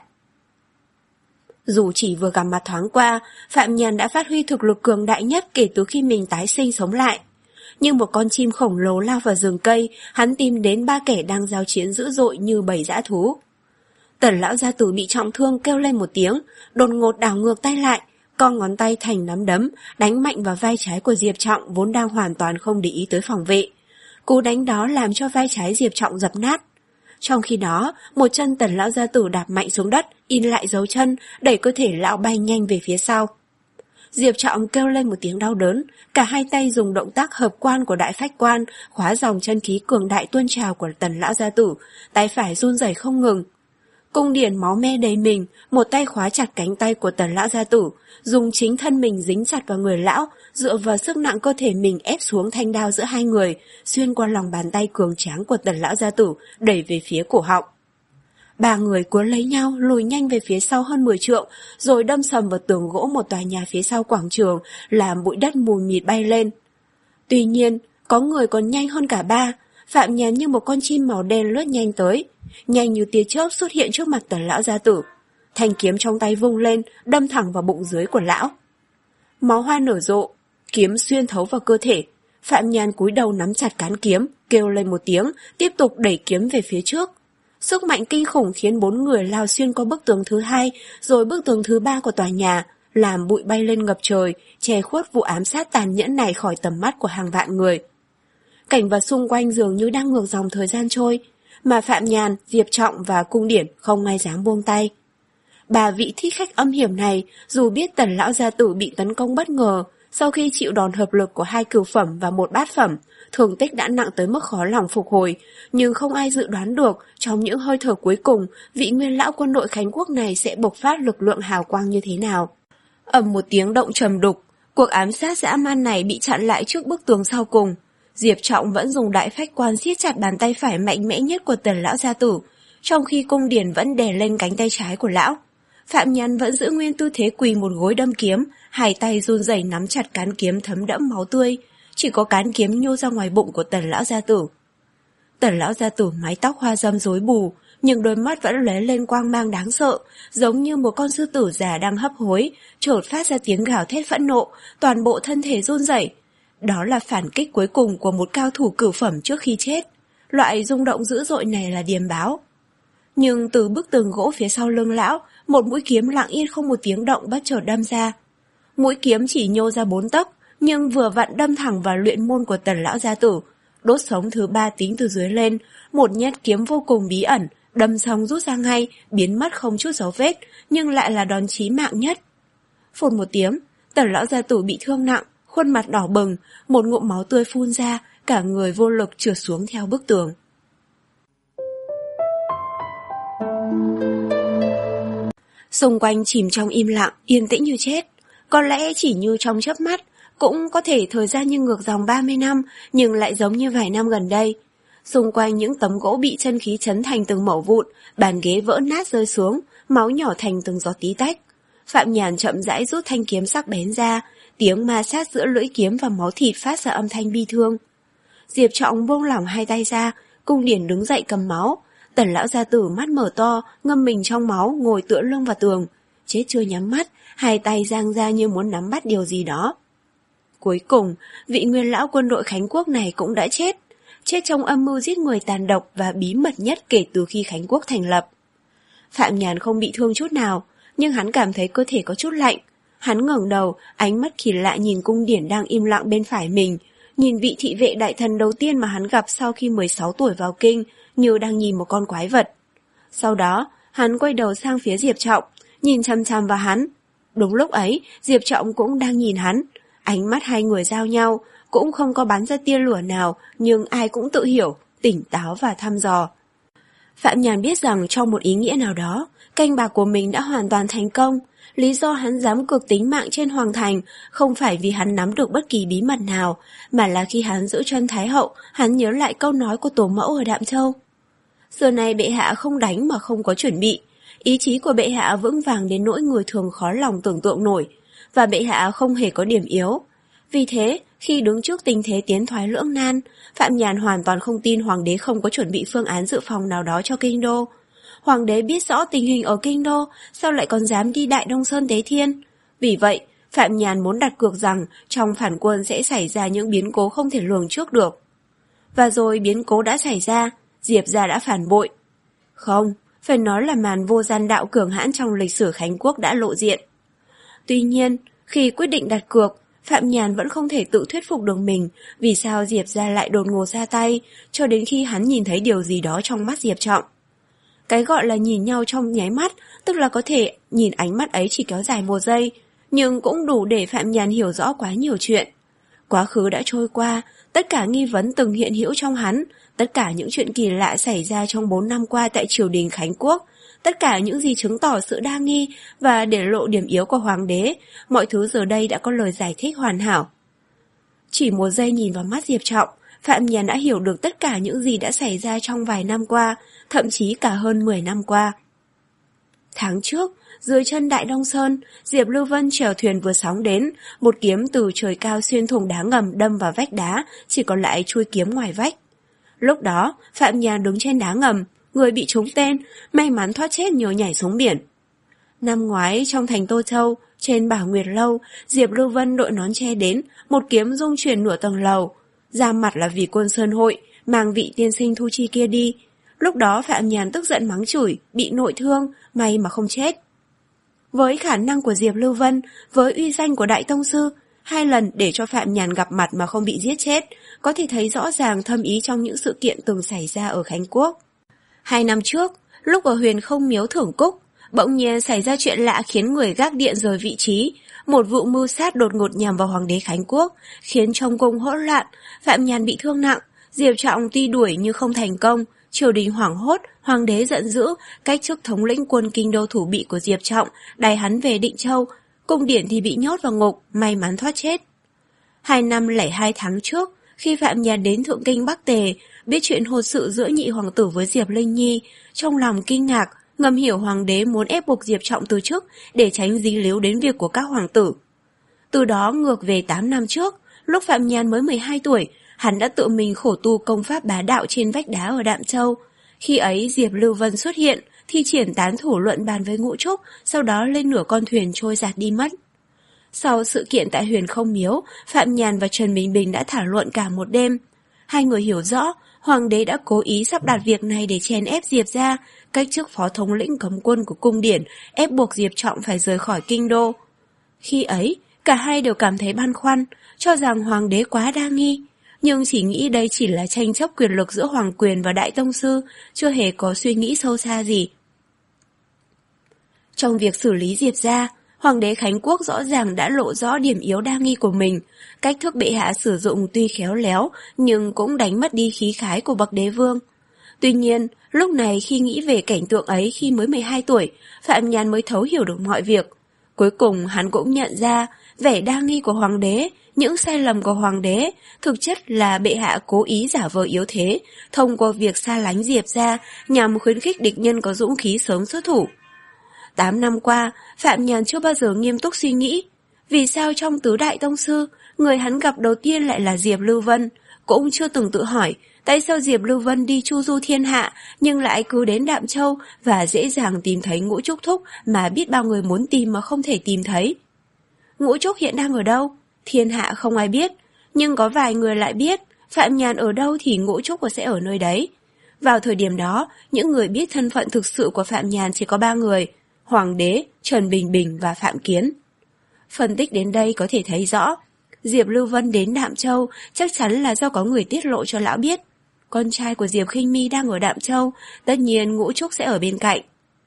Dù chỉ vừa gặp mặt thoáng qua, Phạm Nhàn đã phát huy thực lực cường đại nhất kể từ khi mình tái sinh sống lại. Như một con chim khổng lồ lao vào rừng cây, hắn tìm đến ba kẻ đang giao chiến dữ dội như bầy dã thú. Tần lão gia tử bị trọng thương kêu lên một tiếng, đột ngột đảo ngược tay lại, con ngón tay thành nắm đấm, đánh mạnh vào vai trái của Diệp Trọng vốn đang hoàn toàn không để ý tới phòng vệ. Cú đánh đó làm cho vai trái Diệp Trọng dập nát. Trong khi đó, một chân Tần lão gia tử đạp mạnh xuống đất, in lại dấu chân, đẩy cơ thể lão bay nhanh về phía sau. Diệp Trọng kêu lên một tiếng đau đớn, cả hai tay dùng động tác hợp quan của đại phách quan, khóa dòng chân khí cường đại tuôn trào của Tần lão gia tử, tay phải run rẩy không ngừng. Cung Điển máu me đầy mình, một tay khóa chặt cánh tay của Tần lão gia tử, dùng chính thân mình dính chặt vào người lão, dựa vào sức nặng cơ thể mình ép xuống thanh đao giữa hai người, xuyên qua lòng bàn tay cường tráng của Tần lão gia tử, đẩy về phía cổ họng. Ba người cuốn lấy nhau, lùi nhanh về phía sau hơn mười trượng, rồi đâm sầm vào tường gỗ một tòa nhà phía sau quảng trường, làm bụi đất mù mịt bay lên. Tuy nhiên, có người còn nhanh hơn cả ba. Phạm Nhàn như một con chim màu đen lướt nhanh tới, nhanh như tia chớp xuất hiện trước mặt Tần lão gia tử. Thanh kiếm trong tay vung lên, đâm thẳng vào bụng dưới của lão. Máu hoa nở rộ, kiếm xuyên thấu vào cơ thể. Phạm Nhàn cúi đầu nắm chặt cán kiếm, kêu lên một tiếng, tiếp tục đẩy kiếm về phía trước. Sức mạnh kinh khủng khiến bốn người lao xuyên qua bức tường thứ hai, rồi bức tường thứ ba của tòa nhà, làm bụi bay lên ngập trời, che khuất vụ ám sát tàn nhẫn này khỏi tầm mắt của hàng vạn người. Cảnh vật xung quanh dường như đang ngược dòng thời gian trôi, mà Phạm Nhàn, Diệp Trọng và Cung Điển không ai dám buông tay. Ba vị thích khách âm hiểm này, dù biết Tần lão gia tử bị tấn công bất ngờ, sau khi chịu đòn hợp lực của hai cửu phẩm và một bát phẩm, thương tích đã nặng tới mức khó lòng phục hồi, nhưng không ai dự đoán được trong những hơi thở cuối cùng, vị nguyên lão quân đội Khánh Quốc này sẽ bộc phát lực lượng hào quang như thế nào. Ầm một tiếng động trầm đục, cuộc ám sát dã man này bị chặn lại trước bức tường sau cùng. Diệp Trọng vẫn dùng đại phách quan siết chặt bàn tay phải mạnh mẽ nhất của Tần lão gia tử, trong khi Cung Điển vẫn đè lên cánh tay trái của lão. Phạm Nhàn vẫn giữ nguyên tư thế quỳ một gối đâm kiếm, hai tay run rẩy nắm chặt cán kiếm thấm đẫm máu tươi, chỉ có cán kiếm nhô ra ngoài bụng của Tần lão gia tử. Tần lão gia tử mái tóc hoa râm rối bù, nhưng đôi mắt vẫn lóe lên quang mang đáng sợ, giống như một con sư tử già đang hấp hối, chợt phát ra tiếng gào thét phẫn nộ, toàn bộ thân thể run rẩy. Đó là phản kích cuối cùng của một cao thủ cửu phẩm trước khi chết. Loại rung động dữ dội này là điềm báo. Nhưng từ bức tường gỗ phía sau lưng lão, một mũi kiếm lặng yên không một tiếng động bất chợt đâm ra. Mũi kiếm chỉ nhô ra bốn tấc, nhưng vừa vặn đâm thẳng vào luyện môn của Tần lão gia tử. Đốt sống thứ ba tính từ dưới lên, một nhát kiếm vô cùng bí ẩn, đâm xong rút ra ngay, biến mất không chút dấu vết, nhưng lại là đòn chí mạng nhất. Phụt một tiếng, Tần lão gia tử bị thương nặng, khuôn mặt đỏ bừng, một ngụm máu tươi phun ra, cả người vô lực trượt xuống theo bức tường. Xung quanh chìm trong im lặng, yên tĩnh như chết. Có lẽ chỉ như trong chớp mắt, cũng có thể thời gian như ngược dòng ba mươi năm, nhưng lại giống như vài năm gần đây. Xung quanh những tấm gỗ bị chân khí chấn thành từng mẩu vụn, bàn ghế vỡ nát rơi xuống, máu nhỏ thành từng giọt tí tách. Phạm Nhàn chậm rãi rút thanh kiếm sắc bén ra, tiếng ma sát giữa lưỡi kiếm và máu thịt phát ra âm thanh bi thương. Diệp Trọng buông lỏng hai tay ra, Cung Điển đứng dậy cầm máu. Tần lão gia tử mắt mở to, ngâm mình trong máu, ngồi tựa lưng vào tường. Chết chưa nhắm mắt, hai tay giang ra như muốn nắm bắt điều gì đó. Cuối cùng, vị nguyên lão quân đội Khánh Quốc này cũng đã chết. Chết trong âm mưu giết người tàn độc và bí mật nhất kể từ khi Khánh Quốc thành lập. Phạm Nhàn không bị thương chút nào, nhưng hắn cảm thấy cơ thể có chút lạnh. Hắn ngẩng đầu, ánh mắt kỳ lạ nhìn Cung Điển đang im lặng bên phải mình, nhìn vị thị vệ đại thần đầu tiên mà hắn gặp sau khi mười sáu tuổi vào kinh, như đang nhìn một con quái vật. Sau đó, hắn quay đầu sang phía Diệp Trọng, nhìn chằm chằm vào hắn. Đúng lúc ấy, Diệp Trọng cũng đang nhìn hắn. Ánh mắt hai người giao nhau, cũng không có bắn ra tia lửa nào, nhưng ai cũng tự hiểu, tỉnh táo và thăm dò. Phạm Nhàn biết rằng trong một ý nghĩa nào đó, canh bạc của mình đã hoàn toàn thành công. Lý do hắn dám cược tính mạng trên Hoàng Thành không phải vì hắn nắm được bất kỳ bí mật nào, mà là khi hắn giữ chân Thái Hậu, hắn nhớ lại câu nói của Tổ mẫu ở Đạm Châu. Giờ này bệ hạ không đánh mà không có chuẩn bị. Ý chí của bệ hạ vững vàng đến nỗi người thường khó lòng tưởng tượng nổi, và bệ hạ không hề có điểm yếu. Vì thế, khi đứng trước tình thế tiến thoái lưỡng nan, Phạm Nhàn hoàn toàn không tin Hoàng đế không có chuẩn bị phương án dự phòng nào đó cho kinh đô. Hoàng đế biết rõ tình hình ở kinh đô, sao lại còn dám đi Đại Đông Sơn tế thiên? Vì vậy, Phạm Nhàn muốn đặt cược rằng trong phản quân sẽ xảy ra những biến cố không thể lường trước được. Và rồi biến cố đã xảy ra, Diệp gia đã phản bội. Không, phải nói là màn vô gian đạo cường hãn trong lịch sử Khánh Quốc đã lộ diện. Tuy nhiên, khi quyết định đặt cược, Phạm Nhàn vẫn không thể tự thuyết phục được mình vì sao Diệp gia lại đột ngột ra tay, cho đến khi hắn nhìn thấy điều gì đó trong mắt Diệp Trọng. Cái gọi là nhìn nhau trong nháy mắt, tức là có thể nhìn ánh mắt ấy chỉ kéo dài một giây, nhưng cũng đủ để Phạm Nhàn hiểu rõ quá nhiều chuyện. Quá khứ đã trôi qua, tất cả nghi vấn từng hiện hữu trong hắn, tất cả những chuyện kỳ lạ xảy ra trong bốn năm qua tại triều đình Khánh Quốc, tất cả những gì chứng tỏ sự đa nghi và để lộ điểm yếu của hoàng đế, mọi thứ giờ đây đã có lời giải thích hoàn hảo. Chỉ một giây nhìn vào mắt Diệp Trọng, Phạm Nhàn đã hiểu được tất cả những gì đã xảy ra trong vài năm qua, thậm chí cả hơn mười năm qua. Tháng trước, dưới chân Đại Đông Sơn, Diệp Lưu Vân chèo thuyền vừa sóng đến, một kiếm từ trời cao xuyên thủng đá ngầm đâm vào vách đá, chỉ còn lại chuôi kiếm ngoài vách. Lúc đó, Phạm Nhàn đứng trên đá ngầm, người bị trúng tên, may mắn thoát chết nhờ nhảy xuống biển. Năm ngoái trong thành Tô Châu, trên Bảo Nguyệt Lâu, Diệp Lưu Vân đội nón che đến, một kiếm rung chuyển nửa tầng lầu. Ra mặt là vì quân sơn hội, mang vị tiên sinh Thu Chi kia đi. Lúc đó Phạm Nhàn tức giận mắng chửi, bị nội thương, may mà không chết. Với khả năng của Diệp Lưu Vân, với uy danh của Đại Tông Sư, hai lần để cho Phạm Nhàn gặp mặt mà không bị giết chết, có thể thấy rõ ràng thâm ý trong những sự kiện từng xảy ra ở Khánh Quốc. Hai năm trước, lúc ở Huyền Không Miếu thưởng cúc, bỗng nhiên xảy ra chuyện lạ khiến người gác điện rời vị trí. Một vụ mưu sát đột ngột nhằm vào Hoàng đế Khánh Quốc, khiến trong cung hỗn loạn, Phạm Nhàn bị thương nặng, Diệp Trọng tuy đuổi nhưng không thành công. Triều đình hoảng hốt, hoàng đế giận dữ, cách chức thống lĩnh quân kinh đô thủ bị của Diệp Trọng, đày hắn về Định Châu. Cung Điển thì bị nhốt vào ngục, may mắn thoát chết. Hai năm lẻ hai tháng trước, khi Phạm Nhàn đến Thượng Kinh Bắc Tề, biết chuyện hôn sự giữa nhị hoàng tử với Diệp Linh Nhi, trong lòng kinh ngạc, ngầm hiểu hoàng đế muốn ép buộc Diệp Trọng từ chức để tránh dính líu đến việc của các hoàng tử. Từ đó ngược về tám năm trước, lúc Phạm Nhàn mới mười hai tuổi, hắn đã tự mình khổ tu công pháp bá đạo trên vách đá ở Đạm Châu. Khi ấy Diệp Lưu Vân xuất hiện, thi triển tán thủ luận bàn với Ngũ Trúc, sau đó lên nửa con thuyền trôi giạt đi mất. Sau sự kiện tại Huyền Không Miếu, Phạm Nhàn và Trần Bình Bình đã thảo luận cả một đêm. Hai người hiểu rõ, hoàng đế đã cố ý sắp đặt việc này để chèn ép Diệp ra, cách chức phó thống lĩnh cấm quân của cung điển, ép buộc Diệp Trọng phải rời khỏi kinh đô. Khi ấy, cả hai đều cảm thấy băn khoăn, cho rằng hoàng đế quá đa nghi, nhưng chỉ nghĩ đây chỉ là tranh chấp quyền lực giữa hoàng quyền và Đại Tông Sư, chưa hề có suy nghĩ sâu xa gì. Trong việc xử lý Diệp ra, Hoàng đế Khánh Quốc rõ ràng đã lộ rõ điểm yếu đa nghi của mình, cách thức bệ hạ sử dụng tuy khéo léo nhưng cũng đánh mất đi khí khái của bậc đế vương. Tuy nhiên, lúc này khi nghĩ về cảnh tượng ấy khi mới mười hai tuổi, Phạm Nhàn mới thấu hiểu được mọi việc. Cuối cùng hắn cũng nhận ra, vẻ đa nghi của hoàng đế, những sai lầm của hoàng đế, thực chất là bệ hạ cố ý giả vờ yếu thế, thông qua việc xa lánh Diệp ra nhằm khuyến khích địch nhân có dũng khí sớm xuất thủ. Tám năm qua, Phạm Nhàn chưa bao giờ nghiêm túc suy nghĩ, vì sao trong tứ đại tông sư, người hắn gặp đầu tiên lại là Diệp Lưu Vân, cũng chưa từng tự hỏi tại sao Diệp Lưu Vân đi chu du thiên hạ nhưng lại cứ đến Đạm Châu và dễ dàng tìm thấy Ngũ Trúc Thúc mà biết bao người muốn tìm mà không thể tìm thấy. Ngũ Trúc hiện đang ở đâu? Thiên hạ không ai biết, nhưng có vài người lại biết, Phạm Nhàn ở đâu thì Ngũ Trúc sẽ ở nơi đấy. Vào thời điểm đó, những người biết thân phận thực sự của Phạm Nhàn chỉ có ba người, Hoàng đế, Trần Bình Bình và Phạm Kiến. Phân tích đến đây có thể thấy rõ, Diệp Lưu Vân đến Đạm Châu chắc chắn là do có người tiết lộ cho lão biết. Con trai của Diệp Khinh Mi đang ở Đạm Châu, tất nhiên Ngũ Trúc sẽ ở bên cạnh.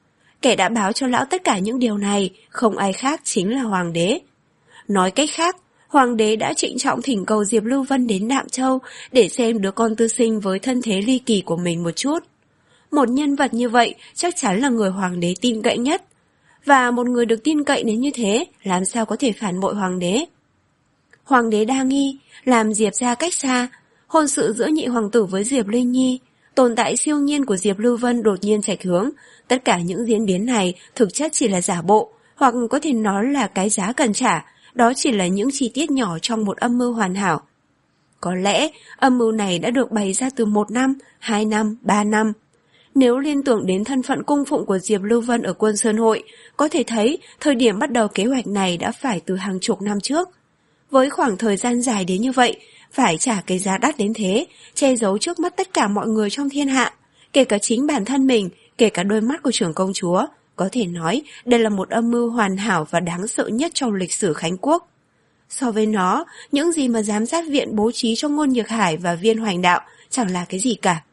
Kẻ đã báo cho lão tất cả những điều này, không ai khác chính là Hoàng đế. Nói cách khác, Hoàng đế đã trịnh trọng thỉnh cầu Diệp Lưu Vân đến Đạm Châu để xem đứa con tư sinh với thân thế ly kỳ của mình một chút. Một nhân vật như vậy chắc chắn là người Hoàng đế tin cậy nhất. Và một người được tin cậy đến như thế, làm sao có thể phản bội Hoàng đế? Hoàng đế đa nghi, làm Diệp ra cách xa, hôn sự giữa nhị hoàng tử với Diệp Linh Nhi, tồn tại siêu nhiên của Diệp Lưu Vân đột nhiên chệch hướng. Tất cả những diễn biến này thực chất chỉ là giả bộ, hoặc có thể nói là cái giá cần trả, đó chỉ là những chi tiết nhỏ trong một âm mưu hoàn hảo. Có lẽ âm mưu này đã được bày ra từ một năm, hai năm, ba năm. Nếu liên tưởng đến thân phận cung phụng của Diệp Lưu Vân ở Quân Sơn Hội, có thể thấy thời điểm bắt đầu kế hoạch này đã phải từ hàng chục năm trước. Với khoảng thời gian dài đến như vậy, phải trả cái giá đắt đến thế, che giấu trước mắt tất cả mọi người trong thiên hạ, kể cả chính bản thân mình, kể cả đôi mắt của trưởng công chúa. Có thể nói đây là một âm mưu hoàn hảo và đáng sợ nhất trong lịch sử Khánh Quốc. So với nó, những gì mà giám sát viện bố trí cho Ngôn Nhược Hải và Viên Hoành Đạo chẳng là cái gì cả.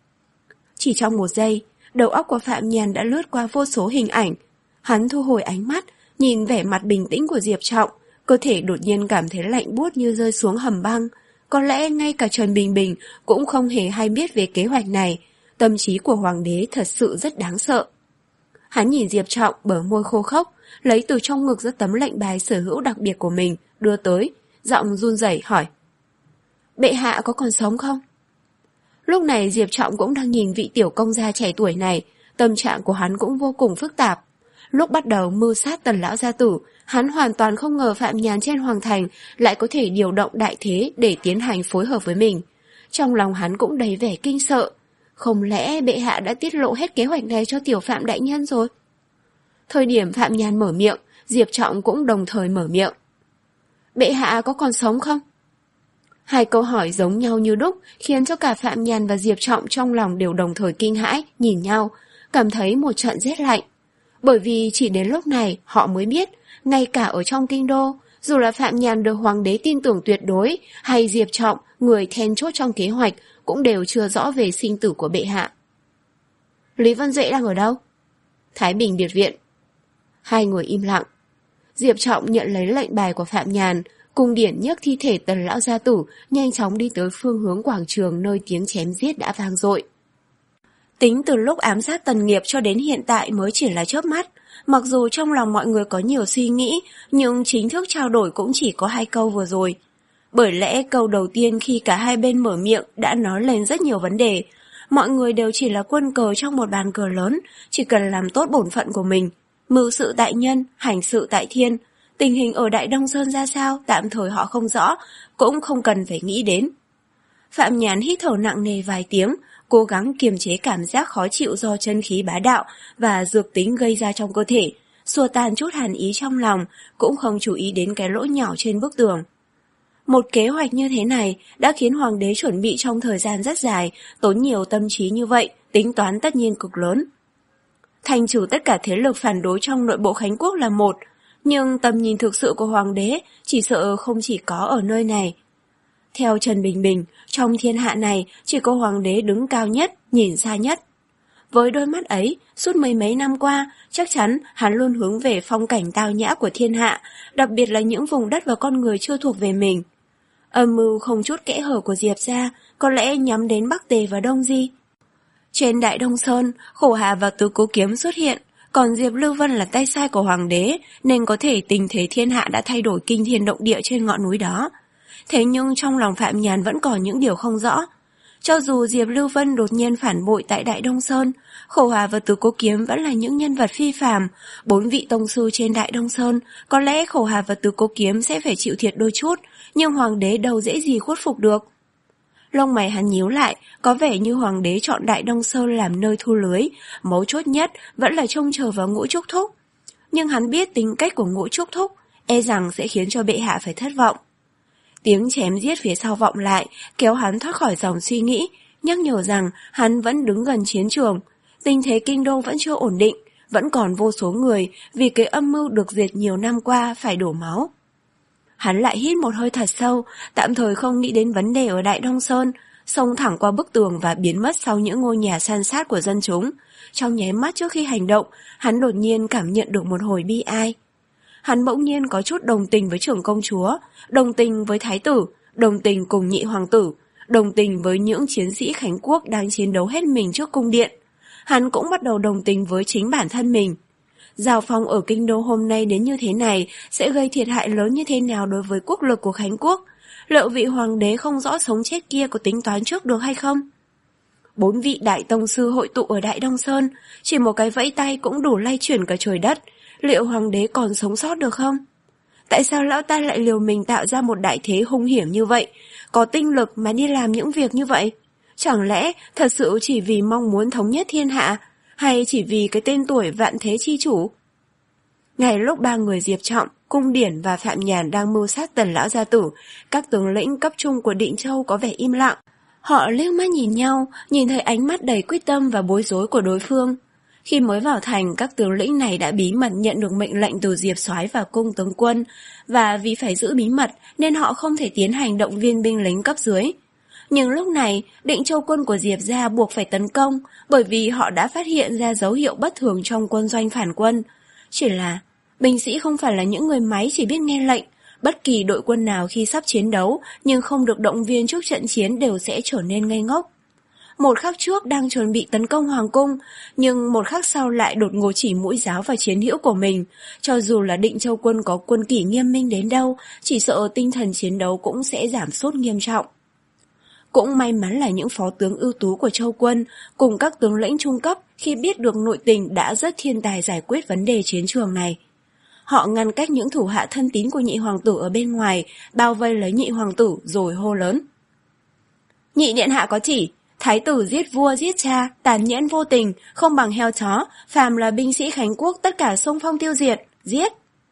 Chỉ trong một giây, đầu óc của Phạm Nhàn đã lướt qua vô số hình ảnh. Hắn thu hồi ánh mắt, nhìn vẻ mặt bình tĩnh của Diệp Trọng, cơ thể đột nhiên cảm thấy lạnh buốt như rơi xuống hầm băng. Có lẽ ngay cả Trần Bình Bình cũng không hề hay biết về kế hoạch này. Tâm trí của Hoàng đế thật sự rất đáng sợ. Hắn nhìn Diệp Trọng bờ môi khô khốc, lấy từ trong ngực ra tấm lệnh bài sở hữu đặc biệt của mình, đưa tới, giọng run rẩy hỏi. Bệ hạ có còn sống không? Lúc này Diệp Trọng cũng đang nhìn vị tiểu công gia trẻ tuổi này, tâm trạng của hắn cũng vô cùng phức tạp. Lúc bắt đầu mưu sát Tần lão gia tử, hắn hoàn toàn không ngờ Phạm Nhàn trên hoàng thành lại có thể điều động đại thế để tiến hành phối hợp với mình. Trong lòng hắn cũng đầy vẻ kinh sợ. Không lẽ bệ hạ đã tiết lộ hết kế hoạch này cho tiểu Phạm đại nhân rồi? Thời điểm Phạm Nhàn mở miệng, Diệp Trọng cũng đồng thời mở miệng. Bệ hạ có còn sống không? Hai câu hỏi giống nhau như đúc khiến cho cả Phạm Nhàn và Diệp Trọng trong lòng đều đồng thời kinh hãi, nhìn nhau, cảm thấy một trận rét lạnh. Bởi vì chỉ đến lúc này họ mới biết, ngay cả ở trong kinh đô, dù là Phạm Nhàn được hoàng đế tin tưởng tuyệt đối, hay Diệp Trọng, người then chốt trong kế hoạch, cũng đều chưa rõ về sinh tử của bệ hạ. Lý Vân Duệ đang ở đâu? Thái Bình Biệt Viện. Hai người im lặng. Diệp Trọng nhận lấy lệnh bài của Phạm Nhàn, cung điển nhấc thi thể Tần lão gia tử, nhanh chóng đi tới phương hướng quảng trường nơi tiếng chém giết đã vang dội. Tính từ lúc ám sát Tần Nghiệp cho đến hiện tại mới chỉ là chớp mắt, mặc dù trong lòng mọi người có nhiều suy nghĩ, nhưng chính thức trao đổi cũng chỉ có hai câu vừa rồi. Bởi lẽ câu đầu tiên khi cả hai bên mở miệng đã nói lên rất nhiều vấn đề. Mọi người đều chỉ là quân cờ trong một bàn cờ lớn, chỉ cần làm tốt bổn phận của mình. Mưu sự tại nhân, hành sự tại thiên. Tình hình ở Đại Đông Sơn ra sao, tạm thời họ không rõ, cũng không cần phải nghĩ đến. Phạm Nhàn hít thở nặng nề vài tiếng, cố gắng kiềm chế cảm giác khó chịu do chân khí bá đạo và dược tính gây ra trong cơ thể, xua tan chút hàn ý trong lòng, cũng không chú ý đến cái lỗ nhỏ trên bức tường. Một kế hoạch như thế này đã khiến hoàng đế chuẩn bị trong thời gian rất dài, tốn nhiều tâm trí như vậy, tính toán tất nhiên cực lớn. Thanh trừ tất cả thế lực phản đối trong nội bộ Khánh Quốc là một, nhưng tầm nhìn thực sự của hoàng đế chỉ sợ không chỉ có ở nơi này. Theo Trần Bình Bình, trong thiên hạ này chỉ có hoàng đế đứng cao nhất, nhìn xa nhất. Với đôi mắt ấy, suốt mấy mấy năm qua, chắc chắn hắn luôn hướng về phong cảnh tao nhã của thiên hạ, đặc biệt là những vùng đất và con người chưa thuộc về mình. Âm mưu không chút kẽ hở của Diệp gia có lẽ nhắm đến Bắc Tề và Đông Di. Trên Đại Đông Sơn, Khổ Hà và Tứ Cố Kiếm xuất hiện, còn Diệp Lưu Vân là tay sai của hoàng đế, nên có thể tình thế thiên hạ đã thay đổi kinh thiên động địa trên ngọn núi đó. Thế nhưng trong lòng Phạm Nhàn vẫn còn những điều không rõ. Cho dù Diệp Lưu Vân đột nhiên phản bội tại Đại Đông Sơn, Khổ Hà và Tứ Cố Kiếm vẫn là những nhân vật phi phàm, bốn vị tông sư trên Đại Đông Sơn, có lẽ Khổ Hà và Tứ Cố Kiếm sẽ phải chịu thiệt đôi chút, nhưng hoàng đế đâu dễ gì khuất phục được. Lông mày hắn nhíu lại, có vẻ như hoàng đế chọn Đại Đông Sơn làm nơi thu lưới, mấu chốt nhất vẫn là trông chờ vào Ngũ Trúc Thúc. Nhưng hắn biết tính cách của Ngũ Trúc Thúc, e rằng sẽ khiến cho bệ hạ phải thất vọng. Tiếng chém giết phía sau vọng lại, kéo hắn thoát khỏi dòng suy nghĩ, nhắc nhở rằng hắn vẫn đứng gần chiến trường. Tình thế kinh đô vẫn chưa ổn định, vẫn còn vô số người vì cái âm mưu được dệt nhiều năm qua phải đổ máu. Hắn lại hít một hơi thật sâu, tạm thời không nghĩ đến vấn đề ở Đại Đông Sơn, xông thẳng qua bức tường và biến mất sau những ngôi nhà san sát của dân chúng. Trong nháy mắt trước khi hành động, hắn đột nhiên cảm nhận được một hồi bi ai. Hắn bỗng nhiên có chút đồng tình với trưởng công chúa, đồng tình với thái tử, đồng tình cùng nhị hoàng tử, đồng tình với những chiến sĩ Khánh Quốc đang chiến đấu hết mình trước cung điện. Hắn cũng bắt đầu đồng tình với chính bản thân mình. Giao phong ở kinh đô hôm nay đến như thế này sẽ gây thiệt hại lớn như thế nào đối với quốc lực của Khánh Quốc? Liệu vị hoàng đế không rõ sống chết kia có tính toán trước được hay không? Bốn vị đại tông sư hội tụ ở Đại Đông Sơn, chỉ một cái vẫy tay cũng đủ lay chuyển cả trời đất. Liệu hoàng đế còn sống sót được không? Tại sao lão ta lại liều mình tạo ra một đại thế hung hiểm như vậy, có tinh lực mà đi làm những việc như vậy? Chẳng lẽ thật sự chỉ vì mong muốn thống nhất thiên hạ, hay chỉ vì cái tên tuổi vạn thế chi chủ? Ngay lúc ba người Diệp Trọng, Cung Điển và Phạm Nhàn đang mưu sát Tần lão gia tử, các tướng lĩnh cấp trung của Định Châu có vẻ im lặng. Họ liếc mắt nhìn nhau, nhìn thấy ánh mắt đầy quyết tâm và bối rối của đối phương. Khi mới vào thành, các tướng lĩnh này đã bí mật nhận được mệnh lệnh từ Diệp Soái và cung tướng quân, và vì phải giữ bí mật nên họ không thể tiến hành động viên binh lính cấp dưới. Nhưng lúc này, Định Châu quân của Diệp gia buộc phải tấn công, bởi vì họ đã phát hiện ra dấu hiệu bất thường trong quân doanh phản quân. Chỉ là, binh sĩ không phải là những người máy chỉ biết nghe lệnh, bất kỳ đội quân nào khi sắp chiến đấu nhưng không được động viên trước trận chiến đều sẽ trở nên ngây ngốc. một khắc trước đang chuẩn bị tấn công hoàng cung, nhưng một khắc sau lại đột ngột chỉ mũi giáo vào chiến hữu của mình. Cho dù là Định Châu quân có quân kỷ nghiêm minh đến đâu, chỉ sợ tinh thần chiến đấu cũng sẽ giảm sút nghiêm trọng. Cũng may mắn là những phó tướng ưu tú của Châu quân cùng các tướng lĩnh trung cấp khi biết được nội tình đã rất thiên tài giải quyết vấn đề chiến trường này. Họ ngăn cách những thủ hạ thân tín của nhị hoàng tử ở bên ngoài, bao vây lấy nhị hoàng tử rồi hô lớn. Nhị điện hạ có chỉ, thái tử giết vua giết cha, tàn nhẫn vô tình, không bằng heo chó, phàm là binh sĩ Khánh quốc tất cả xung phong tiêu diệt, giết.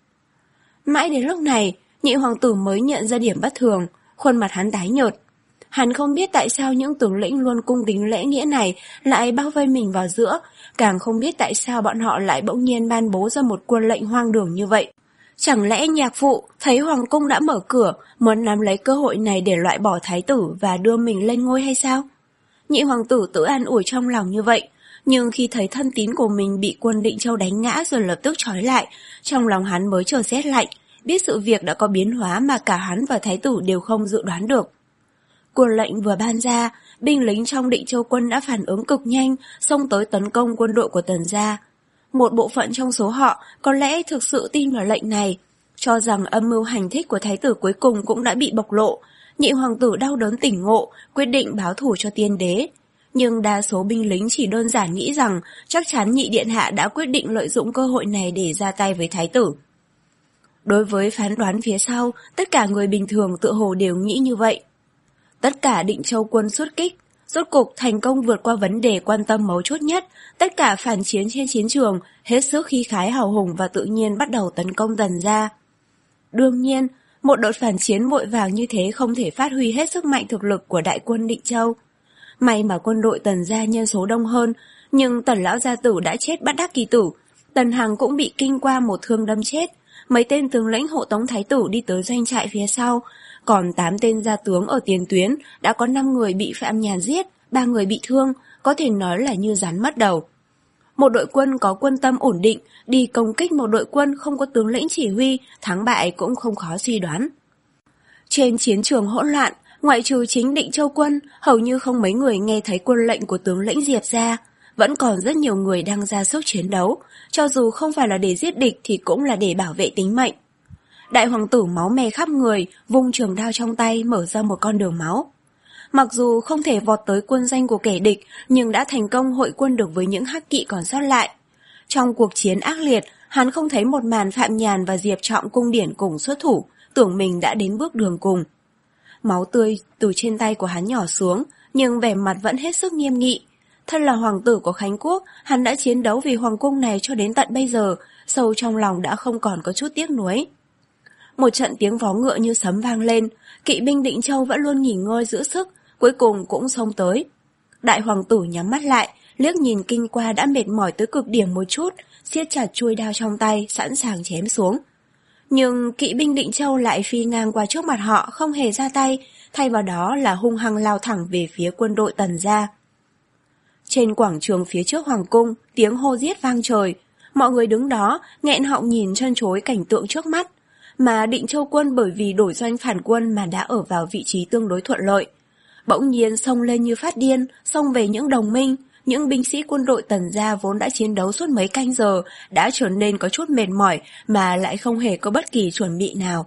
Mãi đến lúc này, nhị hoàng tử mới nhận ra điểm bất thường, khuôn mặt hắn tái nhợt. Hắn không biết tại sao những tướng lĩnh luôn cung kính lễ nghĩa này lại bao vây mình vào giữa, càng không biết tại sao bọn họ lại bỗng nhiên ban bố ra một quân lệnh hoang đường như vậy. Chẳng lẽ nhạc phụ thấy hoàng cung đã mở cửa, muốn nắm lấy cơ hội này để loại bỏ thái tử và đưa mình lên ngôi hay sao? Nhị hoàng tử tự an ủi trong lòng như vậy, nhưng khi thấy thân tín của mình bị quân Định Châu đánh ngã rồi lập tức trói lại, trong lòng hắn mới trở rét lạnh, biết sự việc đã có biến hóa mà cả hắn và thái tử đều không dự đoán được. Quân lệnh vừa ban ra, binh lính trong Định Châu quân đã phản ứng cực nhanh, xông tới tấn công quân đội của Tần gia. Một bộ phận trong số họ có lẽ thực sự tin vào lệnh này, cho rằng âm mưu hành thích của thái tử cuối cùng cũng đã bị bộc lộ. Nhị hoàng tử đau đớn tỉnh ngộ, quyết định báo thù cho tiên đế. Nhưng đa số binh lính chỉ đơn giản nghĩ rằng chắc chắn nhị điện hạ đã quyết định lợi dụng cơ hội này để ra tay với thái tử. Đối với phán đoán phía sau, tất cả người bình thường tự hồ đều nghĩ như vậy. Tất cả Định Châu quân xuất kích, rốt cục thành công vượt qua vấn đề quan tâm mấu chốt nhất, tất cả phản chiến trên chiến trường, hết sức khí khái hào hùng và tự nhiên bắt đầu tấn công Tần gia. Đương nhiên, một đợt phản chiến vội vàng như thế không thể phát huy hết sức mạnh thực lực của đại quân Định Châu. May mà quân đội Tần gia nhân số đông hơn, nhưng Tần lão gia tử đã chết bất đắc kỳ tử, Tần Hằng cũng bị kinh qua một thương đâm chết, mấy tên tướng lĩnh hộ tống thái tử đi tới doanh trại phía sau, còn tám tên gia tướng ở tiền tuyến đã có năm người bị Phạm Nhàn giết, ba người bị thương, có thể nói là như rắn mất đầu. Một đội quân có quân tâm ổn định đi công kích một đội quân không có tướng lĩnh chỉ huy, thắng bại cũng không khó suy đoán. Trên chiến trường hỗn loạn, ngoại trừ chính Định Châu quân, hầu như không mấy người nghe thấy quân lệnh của tướng lĩnh Diệp ra. Vẫn còn rất nhiều người đang ra sức chiến đấu, cho dù không phải là để giết địch thì cũng là để bảo vệ tính mệnh. Đại hoàng tử máu me khắp người, vung trường đao trong tay mở ra một con đường máu. Mặc dù không thể vọt tới quân doanh của kẻ địch, nhưng đã thành công hội quân được với những hắc kỵ còn sót lại. Trong cuộc chiến ác liệt, hắn không thấy một màn Phạm Nhàn và Diệp Trọng cung điển cùng xuất thủ, tưởng mình đã đến bước đường cùng. Máu tươi từ trên tay của hắn nhỏ xuống, nhưng vẻ mặt vẫn hết sức nghiêm nghị. Thân là hoàng tử của Khánh quốc, hắn đã chiến đấu vì hoàng cung này cho đến tận bây giờ, sâu trong lòng đã không còn có chút tiếc nuối. Một trận tiếng vó ngựa như sấm vang lên, kỵ binh Định Châu vẫn luôn nghỉ ngơi giữ sức, cuối cùng cũng xông tới. Đại hoàng tử nhắm mắt lại, liếc nhìn kinh qua đã mệt mỏi tới cực điểm một chút, siết chặt chuôi đao trong tay, sẵn sàng chém xuống. Nhưng kỵ binh Định Châu lại phi ngang qua trước mặt họ, không hề ra tay, thay vào đó là hung hăng lao thẳng về phía quân đội Tần gia. Trên quảng trường phía trước hoàng cung, tiếng hô giết vang trời. Mọi người đứng đó, nghẹn họng nhìn chân chối cảnh tượng trước mắt. Mà Định Châu quân bởi vì đổi doanh phản quân mà đã ở vào vị trí tương đối thuận lợi. Bỗng nhiên xông lên như phát điên, xông về những đồng minh. Những binh sĩ quân đội Tần gia vốn đã chiến đấu suốt mấy canh giờ, đã trở nên có chút mệt mỏi mà lại không hề có bất kỳ chuẩn bị nào.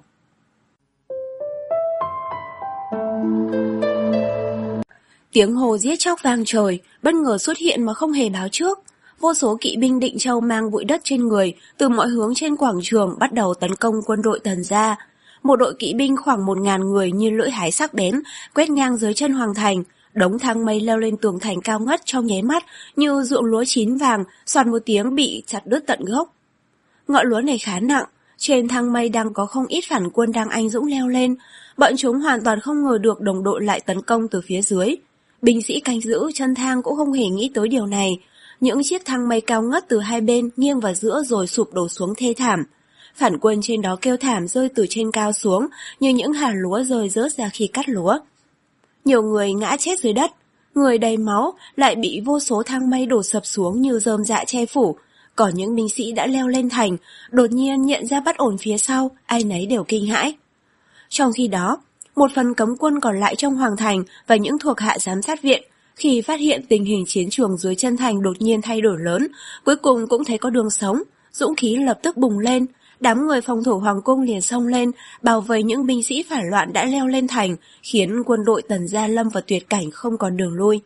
Tiếng hô giết chóc vang trời, bất ngờ xuất hiện mà không hề báo trước. Vô số kỵ binh Định Châu mang bụi đất trên người, từ mọi hướng trên quảng trường bắt đầu tấn công quân đội Tần gia. Một đội kỵ binh khoảng một ngàn người như lưỡi hái sắc bén, quét ngang dưới chân hoàng thành. Đống thang mây leo lên tường thành cao ngất trong nháy mắt, như ruộng lúa chín vàng, xoạt một tiếng bị chặt đứt tận gốc. Ngọn lúa này khá nặng, trên thang mây đang có không ít phản quân đang anh dũng leo lên. Bọn chúng hoàn toàn không ngờ được đồng đội lại tấn công từ phía dưới. Binh sĩ canh giữ chân thang cũng không hề nghĩ tới điều này. Những chiếc thang mây cao ngất từ hai bên nghiêng vào giữa rồi sụp đổ xuống thê thảm. Phản quân trên đó kêu thảm rơi từ trên cao xuống, như những hạt lúa rơi rớt ra khi cắt lúa. Nhiều người ngã chết dưới đất, người đầy máu lại bị vô số thang mây đổ sập xuống như rơm rạ che phủ. Còn những binh sĩ đã leo lên thành, đột nhiên nhận ra bất ổn phía sau, ai nấy đều kinh hãi. Trong khi đó, một phần cấm quân còn lại trong hoàng thành và những thuộc hạ giám sát viện Khi phát hiện tình hình chiến trường dưới chân thành đột nhiên thay đổi lớn, cuối cùng cũng thấy có đường sống, dũng khí lập tức bùng lên. Đám người phòng thủ hoàng cung liền xông lên, bảo vệ những binh sĩ phản loạn đã leo lên thành, khiến quân đội Tần gia lâm vào tuyệt cảnh không còn đường lui.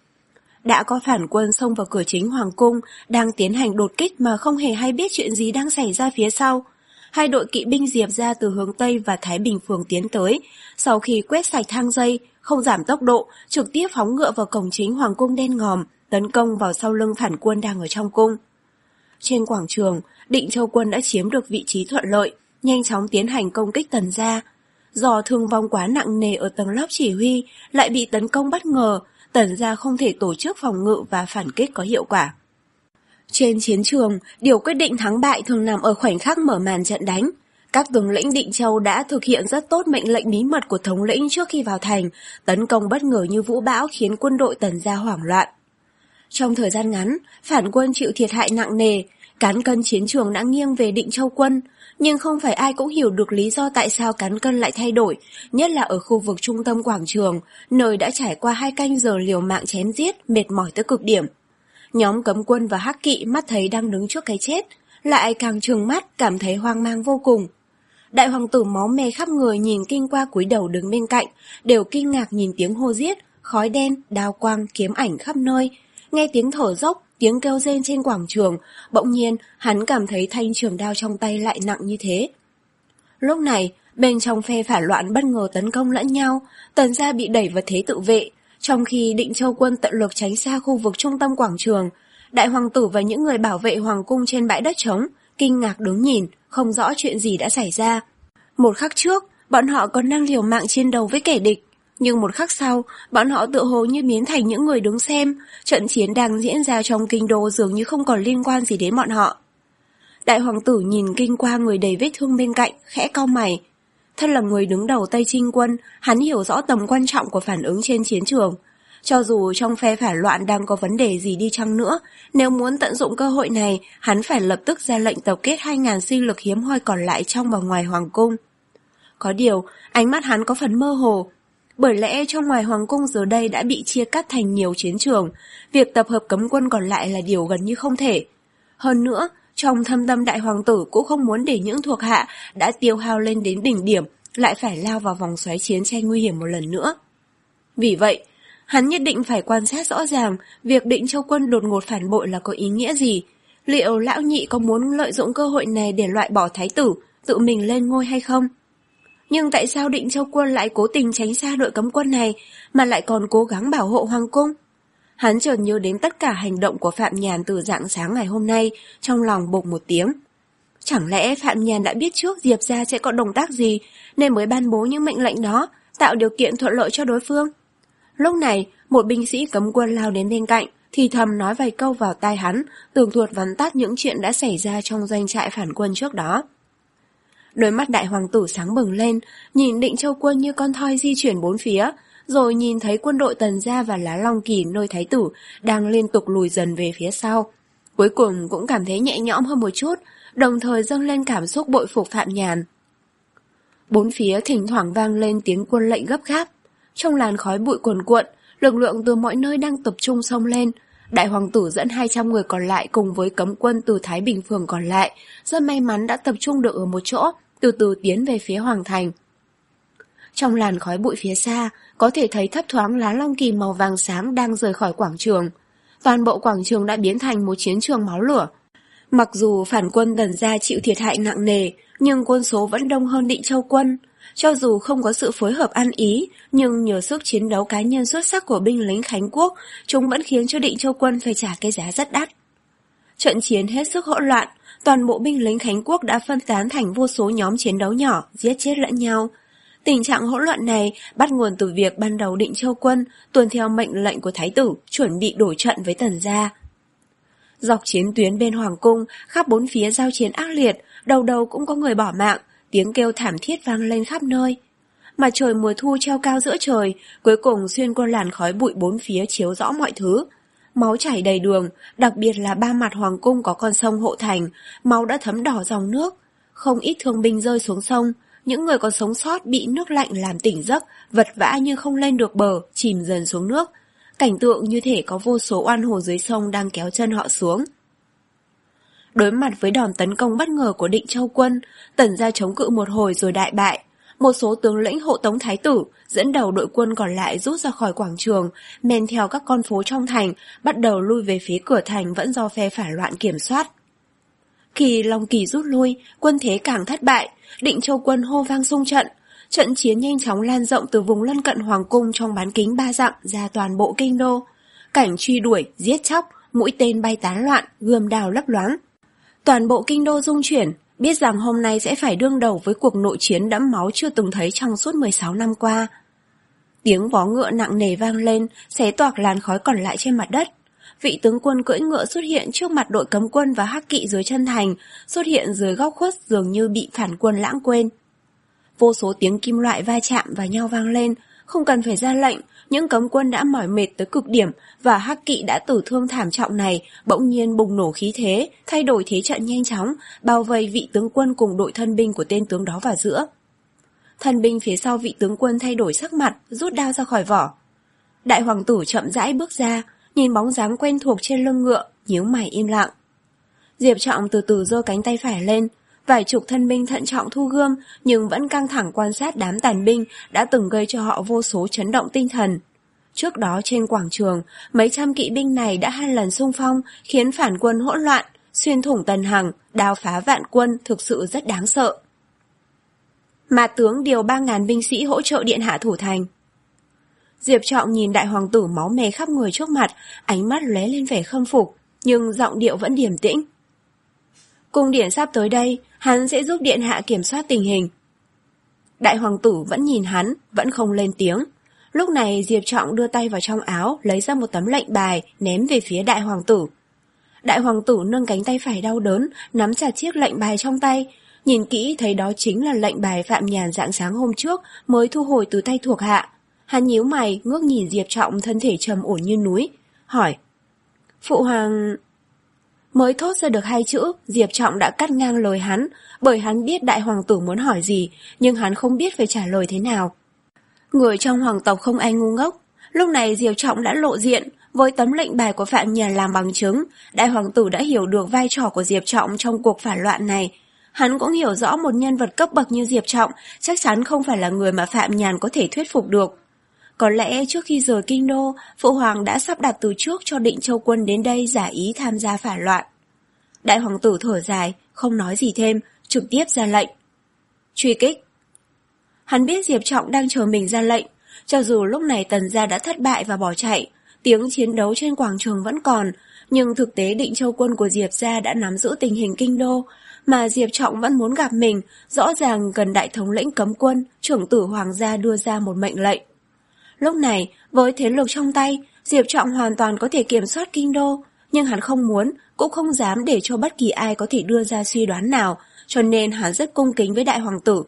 Đã có phản quân xông vào cửa chính hoàng cung, đang tiến hành đột kích mà không hề hay biết chuyện gì đang xảy ra phía sau. Hai đội kỵ binh diệp ra từ hướng Tây và Thái Bình Phường tiến tới, sau khi quét sạch thang dây, không giảm tốc độ, trực tiếp phóng ngựa vào cổng chính hoàng cung đen ngòm, tấn công vào sau lưng phản quân đang ở trong cung. Trên quảng trường, Định Châu quân đã chiếm được vị trí thuận lợi, nhanh chóng tiến hành công kích Tần gia. Do thương vong quá nặng nề ở tầng lớp chỉ huy, lại bị tấn công bất ngờ, Tần gia không thể tổ chức phòng ngự và phản kích có hiệu quả. Trên chiến trường, điều quyết định thắng bại thường nằm ở khoảnh khắc mở màn trận đánh. Các tướng lĩnh Định Châu đã thực hiện rất tốt mệnh lệnh bí mật của thống lĩnh trước khi vào thành, tấn công bất ngờ như vũ bão khiến quân đội Tần gia hoảng loạn. Trong thời gian ngắn, phản quân chịu thiệt hại nặng nề, cán cân chiến trường đã nghiêng về Định Châu quân, nhưng không phải ai cũng hiểu được lý do tại sao cán cân lại thay đổi, nhất là ở khu vực trung tâm quảng trường, nơi đã trải qua hai canh giờ liều mạng chém giết, mệt mỏi tới cực điểm. Nhóm cấm quân và hắc kỵ mắt thấy đang đứng trước cái chết, lại càng trừng mắt, cảm thấy hoang mang vô cùng. Đại hoàng tử máu me khắp người nhìn kinh qua cúi đầu đứng bên cạnh, đều kinh ngạc nhìn tiếng hô giết, khói đen, đao quang, kiếm ảnh khắp nơi. Nghe tiếng thở dốc, tiếng kêu rên trên quảng trường, bỗng nhiên hắn cảm thấy thanh trường đao trong tay lại nặng như thế. Lúc này, bên trong phe phản loạn bất ngờ tấn công lẫn nhau, Tần gia bị đẩy vào thế tự vệ, trong khi Định Châu quân tận lực tránh xa khu vực trung tâm quảng trường. Đại hoàng tử và những người bảo vệ hoàng cung trên bãi đất trống, kinh ngạc đứng nhìn, không rõ chuyện gì đã xảy ra. Một khắc trước, bọn họ còn đang liều mạng chiến đấu với kẻ địch, nhưng một khắc sau, bọn họ tự hồ như biến thành những người đứng xem, trận chiến đang diễn ra trong kinh đô dường như không còn liên quan gì đến bọn họ. Đại hoàng tử nhìn kinh qua người đầy vết thương bên cạnh, khẽ cau mày. Thân là người đứng đầu Tây Trinh quân, hắn hiểu rõ tầm quan trọng của phản ứng trên chiến trường. Cho dù trong phe phản loạn đang có vấn đề gì đi chăng nữa, nếu muốn tận dụng cơ hội này, hắn phải lập tức ra lệnh tập kết hai nghìn sinh lực hiếm hoi còn lại trong và ngoài hoàng cung. Có điều, ánh mắt hắn có phần mơ hồ. Bởi lẽ trong ngoài hoàng cung giờ đây đã bị chia cắt thành nhiều chiến trường, việc tập hợp cấm quân còn lại là điều gần như không thể. Hơn nữa, trong thâm tâm đại hoàng tử cũng không muốn để những thuộc hạ đã tiêu hao lên đến đỉnh điểm lại phải lao vào vòng xoáy chiến tranh nguy hiểm một lần nữa. Vì vậy, hắn nhất định phải quan sát rõ ràng việc Định Châu quân đột ngột phản bội là có ý nghĩa gì. Liệu lão nhị có muốn lợi dụng cơ hội này để loại bỏ thái tử, tự mình lên ngôi hay không? Nhưng tại sao Định Châu quân lại cố tình tránh xa đội cấm quân này mà lại còn cố gắng bảo hộ hoàng cung? Hắn chợt nhớ đến tất cả hành động của Phạm Nhàn từ rạng sáng ngày hôm nay, trong lòng bộp một tiếng. Chẳng lẽ Phạm Nhàn đã biết trước Diệp gia sẽ có động tác gì nên mới ban bố những mệnh lệnh đó, tạo điều kiện thuận lợi cho đối phương? Lúc này, một binh sĩ cấm quân lao đến bên cạnh, thì thầm nói vài câu vào tai hắn, tường thuật vắn tắt những chuyện đã xảy ra trong doanh trại phản quân trước đó. Đôi mắt đại hoàng tử sáng bừng lên, nhìn Định Châu quân như con thoi di chuyển bốn phía, rồi nhìn thấy quân đội Tần gia và Lá Long Kỳ nơi thái tử đang liên tục lùi dần về phía sau. Cuối cùng cũng cảm thấy nhẹ nhõm hơn một chút, đồng thời dâng lên cảm xúc bội phục Phạm Nhàn. Bốn phía thỉnh thoảng vang lên tiếng quân lệnh gấp gáp. Trong làn khói bụi cuồn cuộn, lực lượng từ mọi nơi đang tập trung xông lên. Đại hoàng tử dẫn hai trăm người còn lại cùng với cấm quân từ Thái Bình Phường còn lại, rất may mắn đã tập trung được ở một chỗ, từ từ tiến về phía hoàng thành. Trong làn khói bụi phía xa, có thể thấy thấp thoáng Lá Long Kỳ màu vàng sáng đang rời khỏi quảng trường. Toàn bộ quảng trường đã biến thành một chiến trường máu lửa. Mặc dù phản quân Tần gia chịu thiệt hại nặng nề, nhưng quân số vẫn đông hơn Định Châu quân. Cho dù không có sự phối hợp ăn ý, nhưng nhờ sức chiến đấu cá nhân xuất sắc của binh lính Khánh Quốc, chúng vẫn khiến cho Định Châu quân phải trả cái giá rất đắt. Trận chiến hết sức hỗn loạn, toàn bộ binh lính Khánh Quốc đã phân tán thành vô số nhóm chiến đấu nhỏ, giết chết lẫn nhau. Tình trạng hỗn loạn này bắt nguồn từ việc ban đầu Định Châu quân tuân theo mệnh lệnh của thái tử, chuẩn bị đổi trận với Tần gia. Dọc chiến tuyến bên hoàng cung, khắp bốn phía giao chiến ác liệt, đầu đầu cũng có người bỏ mạng, tiếng kêu thảm thiết vang lên khắp nơi. Mặt trời mùa thu treo cao giữa trời, cuối cùng xuyên qua làn khói bụi bốn phía chiếu rõ mọi thứ. Máu chảy đầy đường, đặc biệt là ba mặt hoàng cung có con sông hộ thành, máu đã thấm đỏ dòng nước. Không ít thương binh rơi xuống sông, những người còn sống sót bị nước lạnh làm tỉnh giấc, vật vã nhưng không lên được bờ, chìm dần xuống nước. cảnh tượng như thể có vô số oan hồn dưới sông đang kéo chân họ xuống. Đối mặt với đòn tấn công bất ngờ của Định Châu quân, Tần gia chống cự một hồi rồi đại bại. Một số tướng lĩnh hộ tống thái tử dẫn đầu đội quân còn lại rút ra khỏi quảng trường, men theo các con phố trong thành, bắt đầu lui về phía cửa thành vẫn do phe phản loạn kiểm soát. Khi Long Kỳ rút lui, quân thế càng thất bại, Định Châu quân hô vang xung trận. Trận chiến nhanh chóng lan rộng từ vùng lân cận hoàng cung trong bán kính ba dặm ra toàn bộ kinh đô. Cảnh truy đuổi, giết chóc, mũi tên bay tán loạn, gươm đào lấp loáng. Toàn bộ kinh đô rung chuyển, biết rằng hôm nay sẽ phải đương đầu với cuộc nội chiến đẫm máu chưa từng thấy trong suốt mười sáu năm qua. Tiếng vó ngựa nặng nề vang lên, xé toạc làn khói còn lại trên mặt đất. Vị tướng quân cưỡi ngựa xuất hiện trước mặt đội cấm quân và hắc kỵ dưới chân thành, xuất hiện dưới góc khuất dường như bị phản quân lãng quên. Vô số tiếng kim loại va chạm vào nhau vang lên, không cần phải ra lệnh, những cấm quân đã mỏi mệt tới cực điểm và hắc kỵ đã tử thương thảm trọng này bỗng nhiên bùng nổ khí thế, thay đổi thế trận nhanh chóng, bao vây vị tướng quân cùng đội thân binh của tên tướng đó vào giữa. Thân binh phía sau vị tướng quân thay đổi sắc mặt, rút đao ra khỏi vỏ. Đại hoàng tử chậm rãi bước ra, nhìn bóng dáng quen thuộc trên lưng ngựa, nhíu mày im lặng. Diệp Trọng từ từ giơ cánh tay phải lên, vài chục thân binh thận trọng thu gươm nhưng vẫn căng thẳng quan sát đám tàn binh đã từng gây cho họ vô số chấn động tinh thần. Trước đó trên quảng trường, mấy trăm kỵ binh này đã hai lần xung phong khiến phản quân hỗn loạn, xuyên thủng tần hằng, đào phá vạn quân thực sự rất đáng sợ. Mà tướng điều ba ngàn binh sĩ hỗ trợ điện hạ thủ thành. Diệp Trọng nhìn đại hoàng tử máu me khắp người trước mặt, ánh mắt lóe lên vẻ khâm phục, nhưng giọng điệu vẫn điềm tĩnh. Cung điện sắp tới đây, hắn sẽ giúp điện hạ kiểm soát tình hình. Đại hoàng tử vẫn nhìn hắn, vẫn không lên tiếng. Lúc này Diệp Trọng đưa tay vào trong áo, lấy ra một tấm lệnh bài, ném về phía đại hoàng tử. Đại hoàng tử nâng cánh tay phải đau đớn, nắm chặt chiếc lệnh bài trong tay. Nhìn kỹ thấy đó chính là lệnh bài Phạm Nhàn rạng sáng hôm trước mới thu hồi từ tay thuộc hạ. Hắn nhíu mày, ngước nhìn Diệp Trọng thân thể trầm ổn như núi, hỏi. Phụ hoàng... Mới thốt ra được hai chữ, Diệp Trọng đã cắt ngang lời hắn, bởi hắn biết đại hoàng tử muốn hỏi gì, nhưng hắn không biết phải trả lời thế nào. Người trong hoàng tộc không ai ngu ngốc, lúc này Diệp Trọng đã lộ diện, với tấm lệnh bài của Phạm Nhàn làm bằng chứng, đại hoàng tử đã hiểu được vai trò của Diệp Trọng trong cuộc phản loạn này. Hắn cũng hiểu rõ một nhân vật cấp bậc như Diệp Trọng chắc chắn không phải là người mà Phạm Nhàn có thể thuyết phục được. Có lẽ trước khi rời kinh đô, Phụ Hoàng đã sắp đặt từ trước cho Định Châu quân đến đây giả ý tham gia phản loạn. Đại hoàng tử thở dài, không nói gì thêm, trực tiếp ra lệnh. Truy kích. Hắn biết Diệp Trọng đang chờ mình ra lệnh, cho dù lúc này Tần gia đã thất bại và bỏ chạy, tiếng chiến đấu trên quảng trường vẫn còn, nhưng thực tế Định Châu quân của Diệp gia đã nắm giữ tình hình kinh đô, mà Diệp Trọng vẫn muốn gặp mình, rõ ràng gần đại thống lĩnh cấm quân, trưởng tử hoàng gia đưa ra một mệnh lệnh. Lúc này, với thế lực trong tay, Diệp Trọng hoàn toàn có thể kiểm soát kinh đô, nhưng hắn không muốn, cũng không dám để cho bất kỳ ai có thể đưa ra suy đoán nào, cho nên hắn rất cung kính với đại hoàng tử.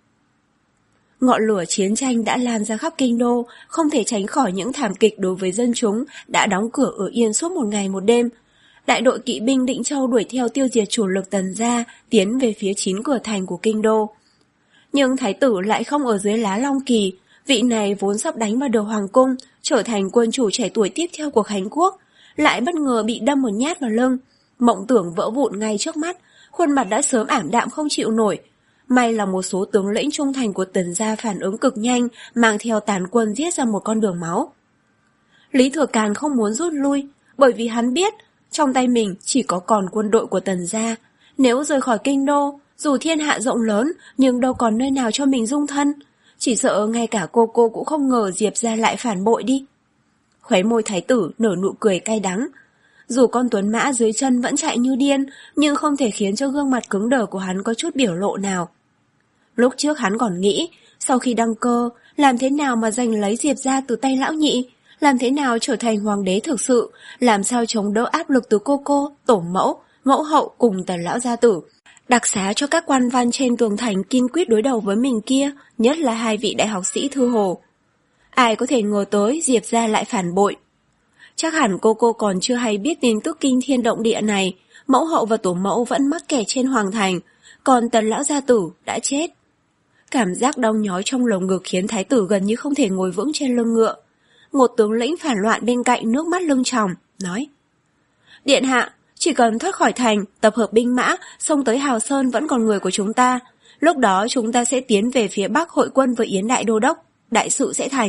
Ngọn lửa chiến tranh đã lan ra khắp kinh đô, không thể tránh khỏi những thảm kịch đối với dân chúng đã đóng cửa ở yên suốt một ngày một đêm. Đại đội kỵ binh Định Châu đuổi theo tiêu diệt chủ lực Tần gia, tiến về phía chín cửa thành của kinh đô. Nhưng thái tử lại không ở dưới lá Long Kỳ, vị này vốn sắp đánh vào đầu hoàng cung, trở thành quân chủ trẻ tuổi tiếp theo của Khánh Quốc, lại bất ngờ bị đâm một nhát vào lưng. Mộng tưởng vỡ vụn ngay trước mắt, khuôn mặt đã sớm ảm đạm không chịu nổi. May là một số tướng lĩnh trung thành của Tần gia phản ứng cực nhanh, mang theo tàn quân giết ra một con đường máu. Lý Thừa Càn không muốn rút lui, bởi vì hắn biết, trong tay mình chỉ có còn quân đội của Tần gia. Nếu rời khỏi kinh đô, dù thiên hạ rộng lớn, nhưng đâu còn nơi nào cho mình dung thân. Chỉ sợ ngay cả cô cô cũng không ngờ Diệp gia lại phản bội đi. Khóe môi thái tử nở nụ cười cay đắng. Dù con tuấn mã dưới chân vẫn chạy như điên, nhưng không thể khiến cho gương mặt cứng đờ của hắn có chút biểu lộ nào. Lúc trước hắn còn nghĩ, sau khi đăng cơ, làm thế nào mà giành lấy Diệp gia từ tay lão nhị, làm thế nào trở thành hoàng đế thực sự, làm sao chống đỡ áp lực từ cô cô, tổ mẫu, mẫu hậu cùng Tần lão gia tử. Đặc xá cho các quan văn trên tường thành kiên quyết đối đầu với mình kia, nhất là hai vị đại học sĩ Thư Hồ. Ai có thể ngờ tới Diệp gia lại phản bội. Chắc hẳn cô cô còn chưa hay biết tin tức kinh thiên động địa này, mẫu hậu và tổ mẫu vẫn mắc kẹt trên hoàng thành, còn Tần lão gia tử đã chết. Cảm giác đau nhói trong lồng ngực khiến thái tử gần như không thể ngồi vững trên lưng ngựa. Một tướng lĩnh phản loạn bên cạnh nước mắt lưng tròng, nói: Điện hạ, chỉ cần thoát khỏi thành, tập hợp binh mã, xông tới Hào Sơn vẫn còn người của chúng ta. Lúc đó chúng ta sẽ tiến về phía Bắc hội quân với Yến Đại Đô Đốc, đại sự sẽ thành.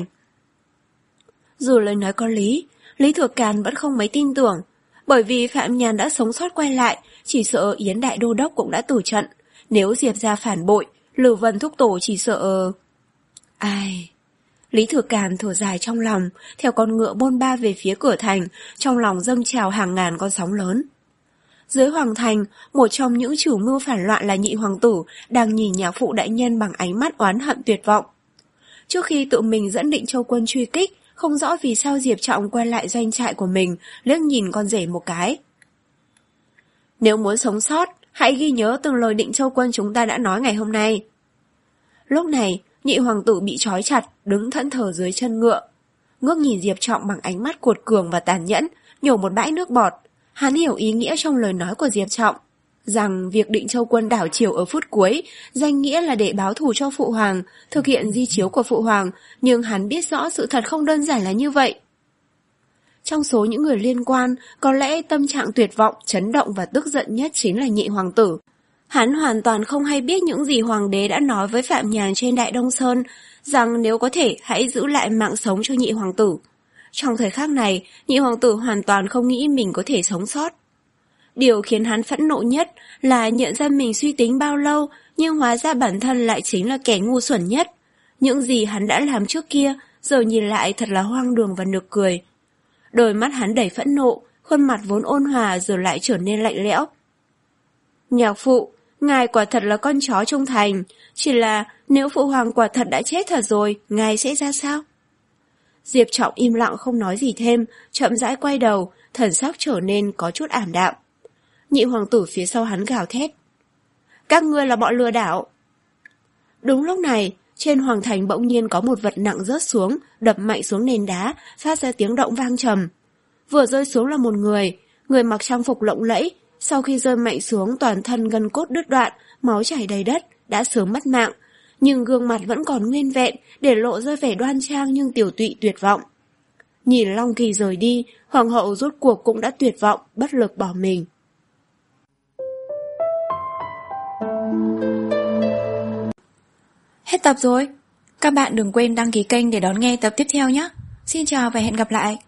Dù lời nói có lý, Lý Thừa Càn vẫn không mấy tin tưởng, bởi vì Phạm Nhàn đã sống sót quay lại, chỉ sợ Yến Đại Đô Đốc cũng đã tử trận. Nếu Diệp gia phản bội, Lư Vân thúc tổ chỉ sợ... Ai... Lý Thừa Càn thở dài trong lòng, theo con ngựa bôn ba về phía cửa thành, trong lòng dâng trào hàng ngàn con sóng lớn. Dưới hoàng thành, một trong những chủ mưu phản loạn là Nhị hoàng tử đang nhìn nhạc phụ đại nhân bằng ánh mắt oán hận tuyệt vọng. Trước khi tự mình dẫn Định Châu quân truy kích, không rõ vì sao Diệp Trọng quay lại doanh trại của mình, liếc nhìn con rể một cái. Nếu muốn sống sót, hãy ghi nhớ từng lời Định Châu quân chúng ta đã nói ngày hôm nay. Lúc này, Nhị hoàng tử bị trói chặt, đứng thẫn thờ dưới chân ngựa. Ngước nhìn Diệp Trọng bằng ánh mắt cuột cường và tàn nhẫn, nhổ một bãi nước bọt. Hắn hiểu ý nghĩa trong lời nói của Diệp Trọng, rằng việc Định Châu quân đảo chiều ở phút cuối, danh nghĩa là để báo thù cho Phụ Hoàng, thực hiện di chiếu của Phụ Hoàng, nhưng hắn biết rõ sự thật không đơn giản là như vậy. Trong số những người liên quan, có lẽ tâm trạng tuyệt vọng, chấn động và tức giận nhất chính là Nhị hoàng tử. Hắn hoàn toàn không hay biết những gì Hoàng đế đã nói với Phạm Nhàn trên Đại Đông Sơn, rằng nếu có thể hãy giữ lại mạng sống cho Nhị hoàng tử. Trong thời khắc này, Nhị hoàng tử hoàn toàn không nghĩ mình có thể sống sót. Điều khiến hắn phẫn nộ nhất là nhận ra mình suy tính bao lâu, nhưng hóa ra bản thân lại chính là kẻ ngu xuẩn nhất. Những gì hắn đã làm trước kia, giờ nhìn lại thật là hoang đường và nực cười. Đôi mắt hắn đầy phẫn nộ, khuôn mặt vốn ôn hòa giờ lại trở nên lạnh lẽo. Nhạc phụ, ngài quả thật là con chó trung thành, chỉ là nếu Phụ Hoàng quả thật đã chết thật rồi, ngài sẽ ra sao? Diệp Trọng im lặng không nói gì thêm, chậm rãi quay đầu, thần sắc trở nên có chút ảm đạm. Nhị hoàng tử phía sau hắn gào thét: Các ngươi là bọn lừa đảo! Đúng lúc này, trên hoàng thành bỗng nhiên có một vật nặng rớt xuống, đập mạnh xuống nền đá, phát ra tiếng động vang trầm. Vừa rơi xuống là một người, người mặc trang phục lộng lẫy, sau khi rơi mạnh xuống toàn thân gân cốt đứt đoạn, máu chảy đầy đất, đã sớm mất mạng, nhưng gương mặt vẫn còn nguyên vẹn, để lộ ra vẻ đoan trang nhưng tiểu tụy tuyệt vọng. Nhìn Long Kỳ rời đi, hoàng hậu rốt cuộc cũng đã tuyệt vọng, bất lực bỏ mình. Hết tập rồi. Các bạn đừng quên đăng ký kênh để đón nghe tập tiếp theo nhé. Xin chào và hẹn gặp lại.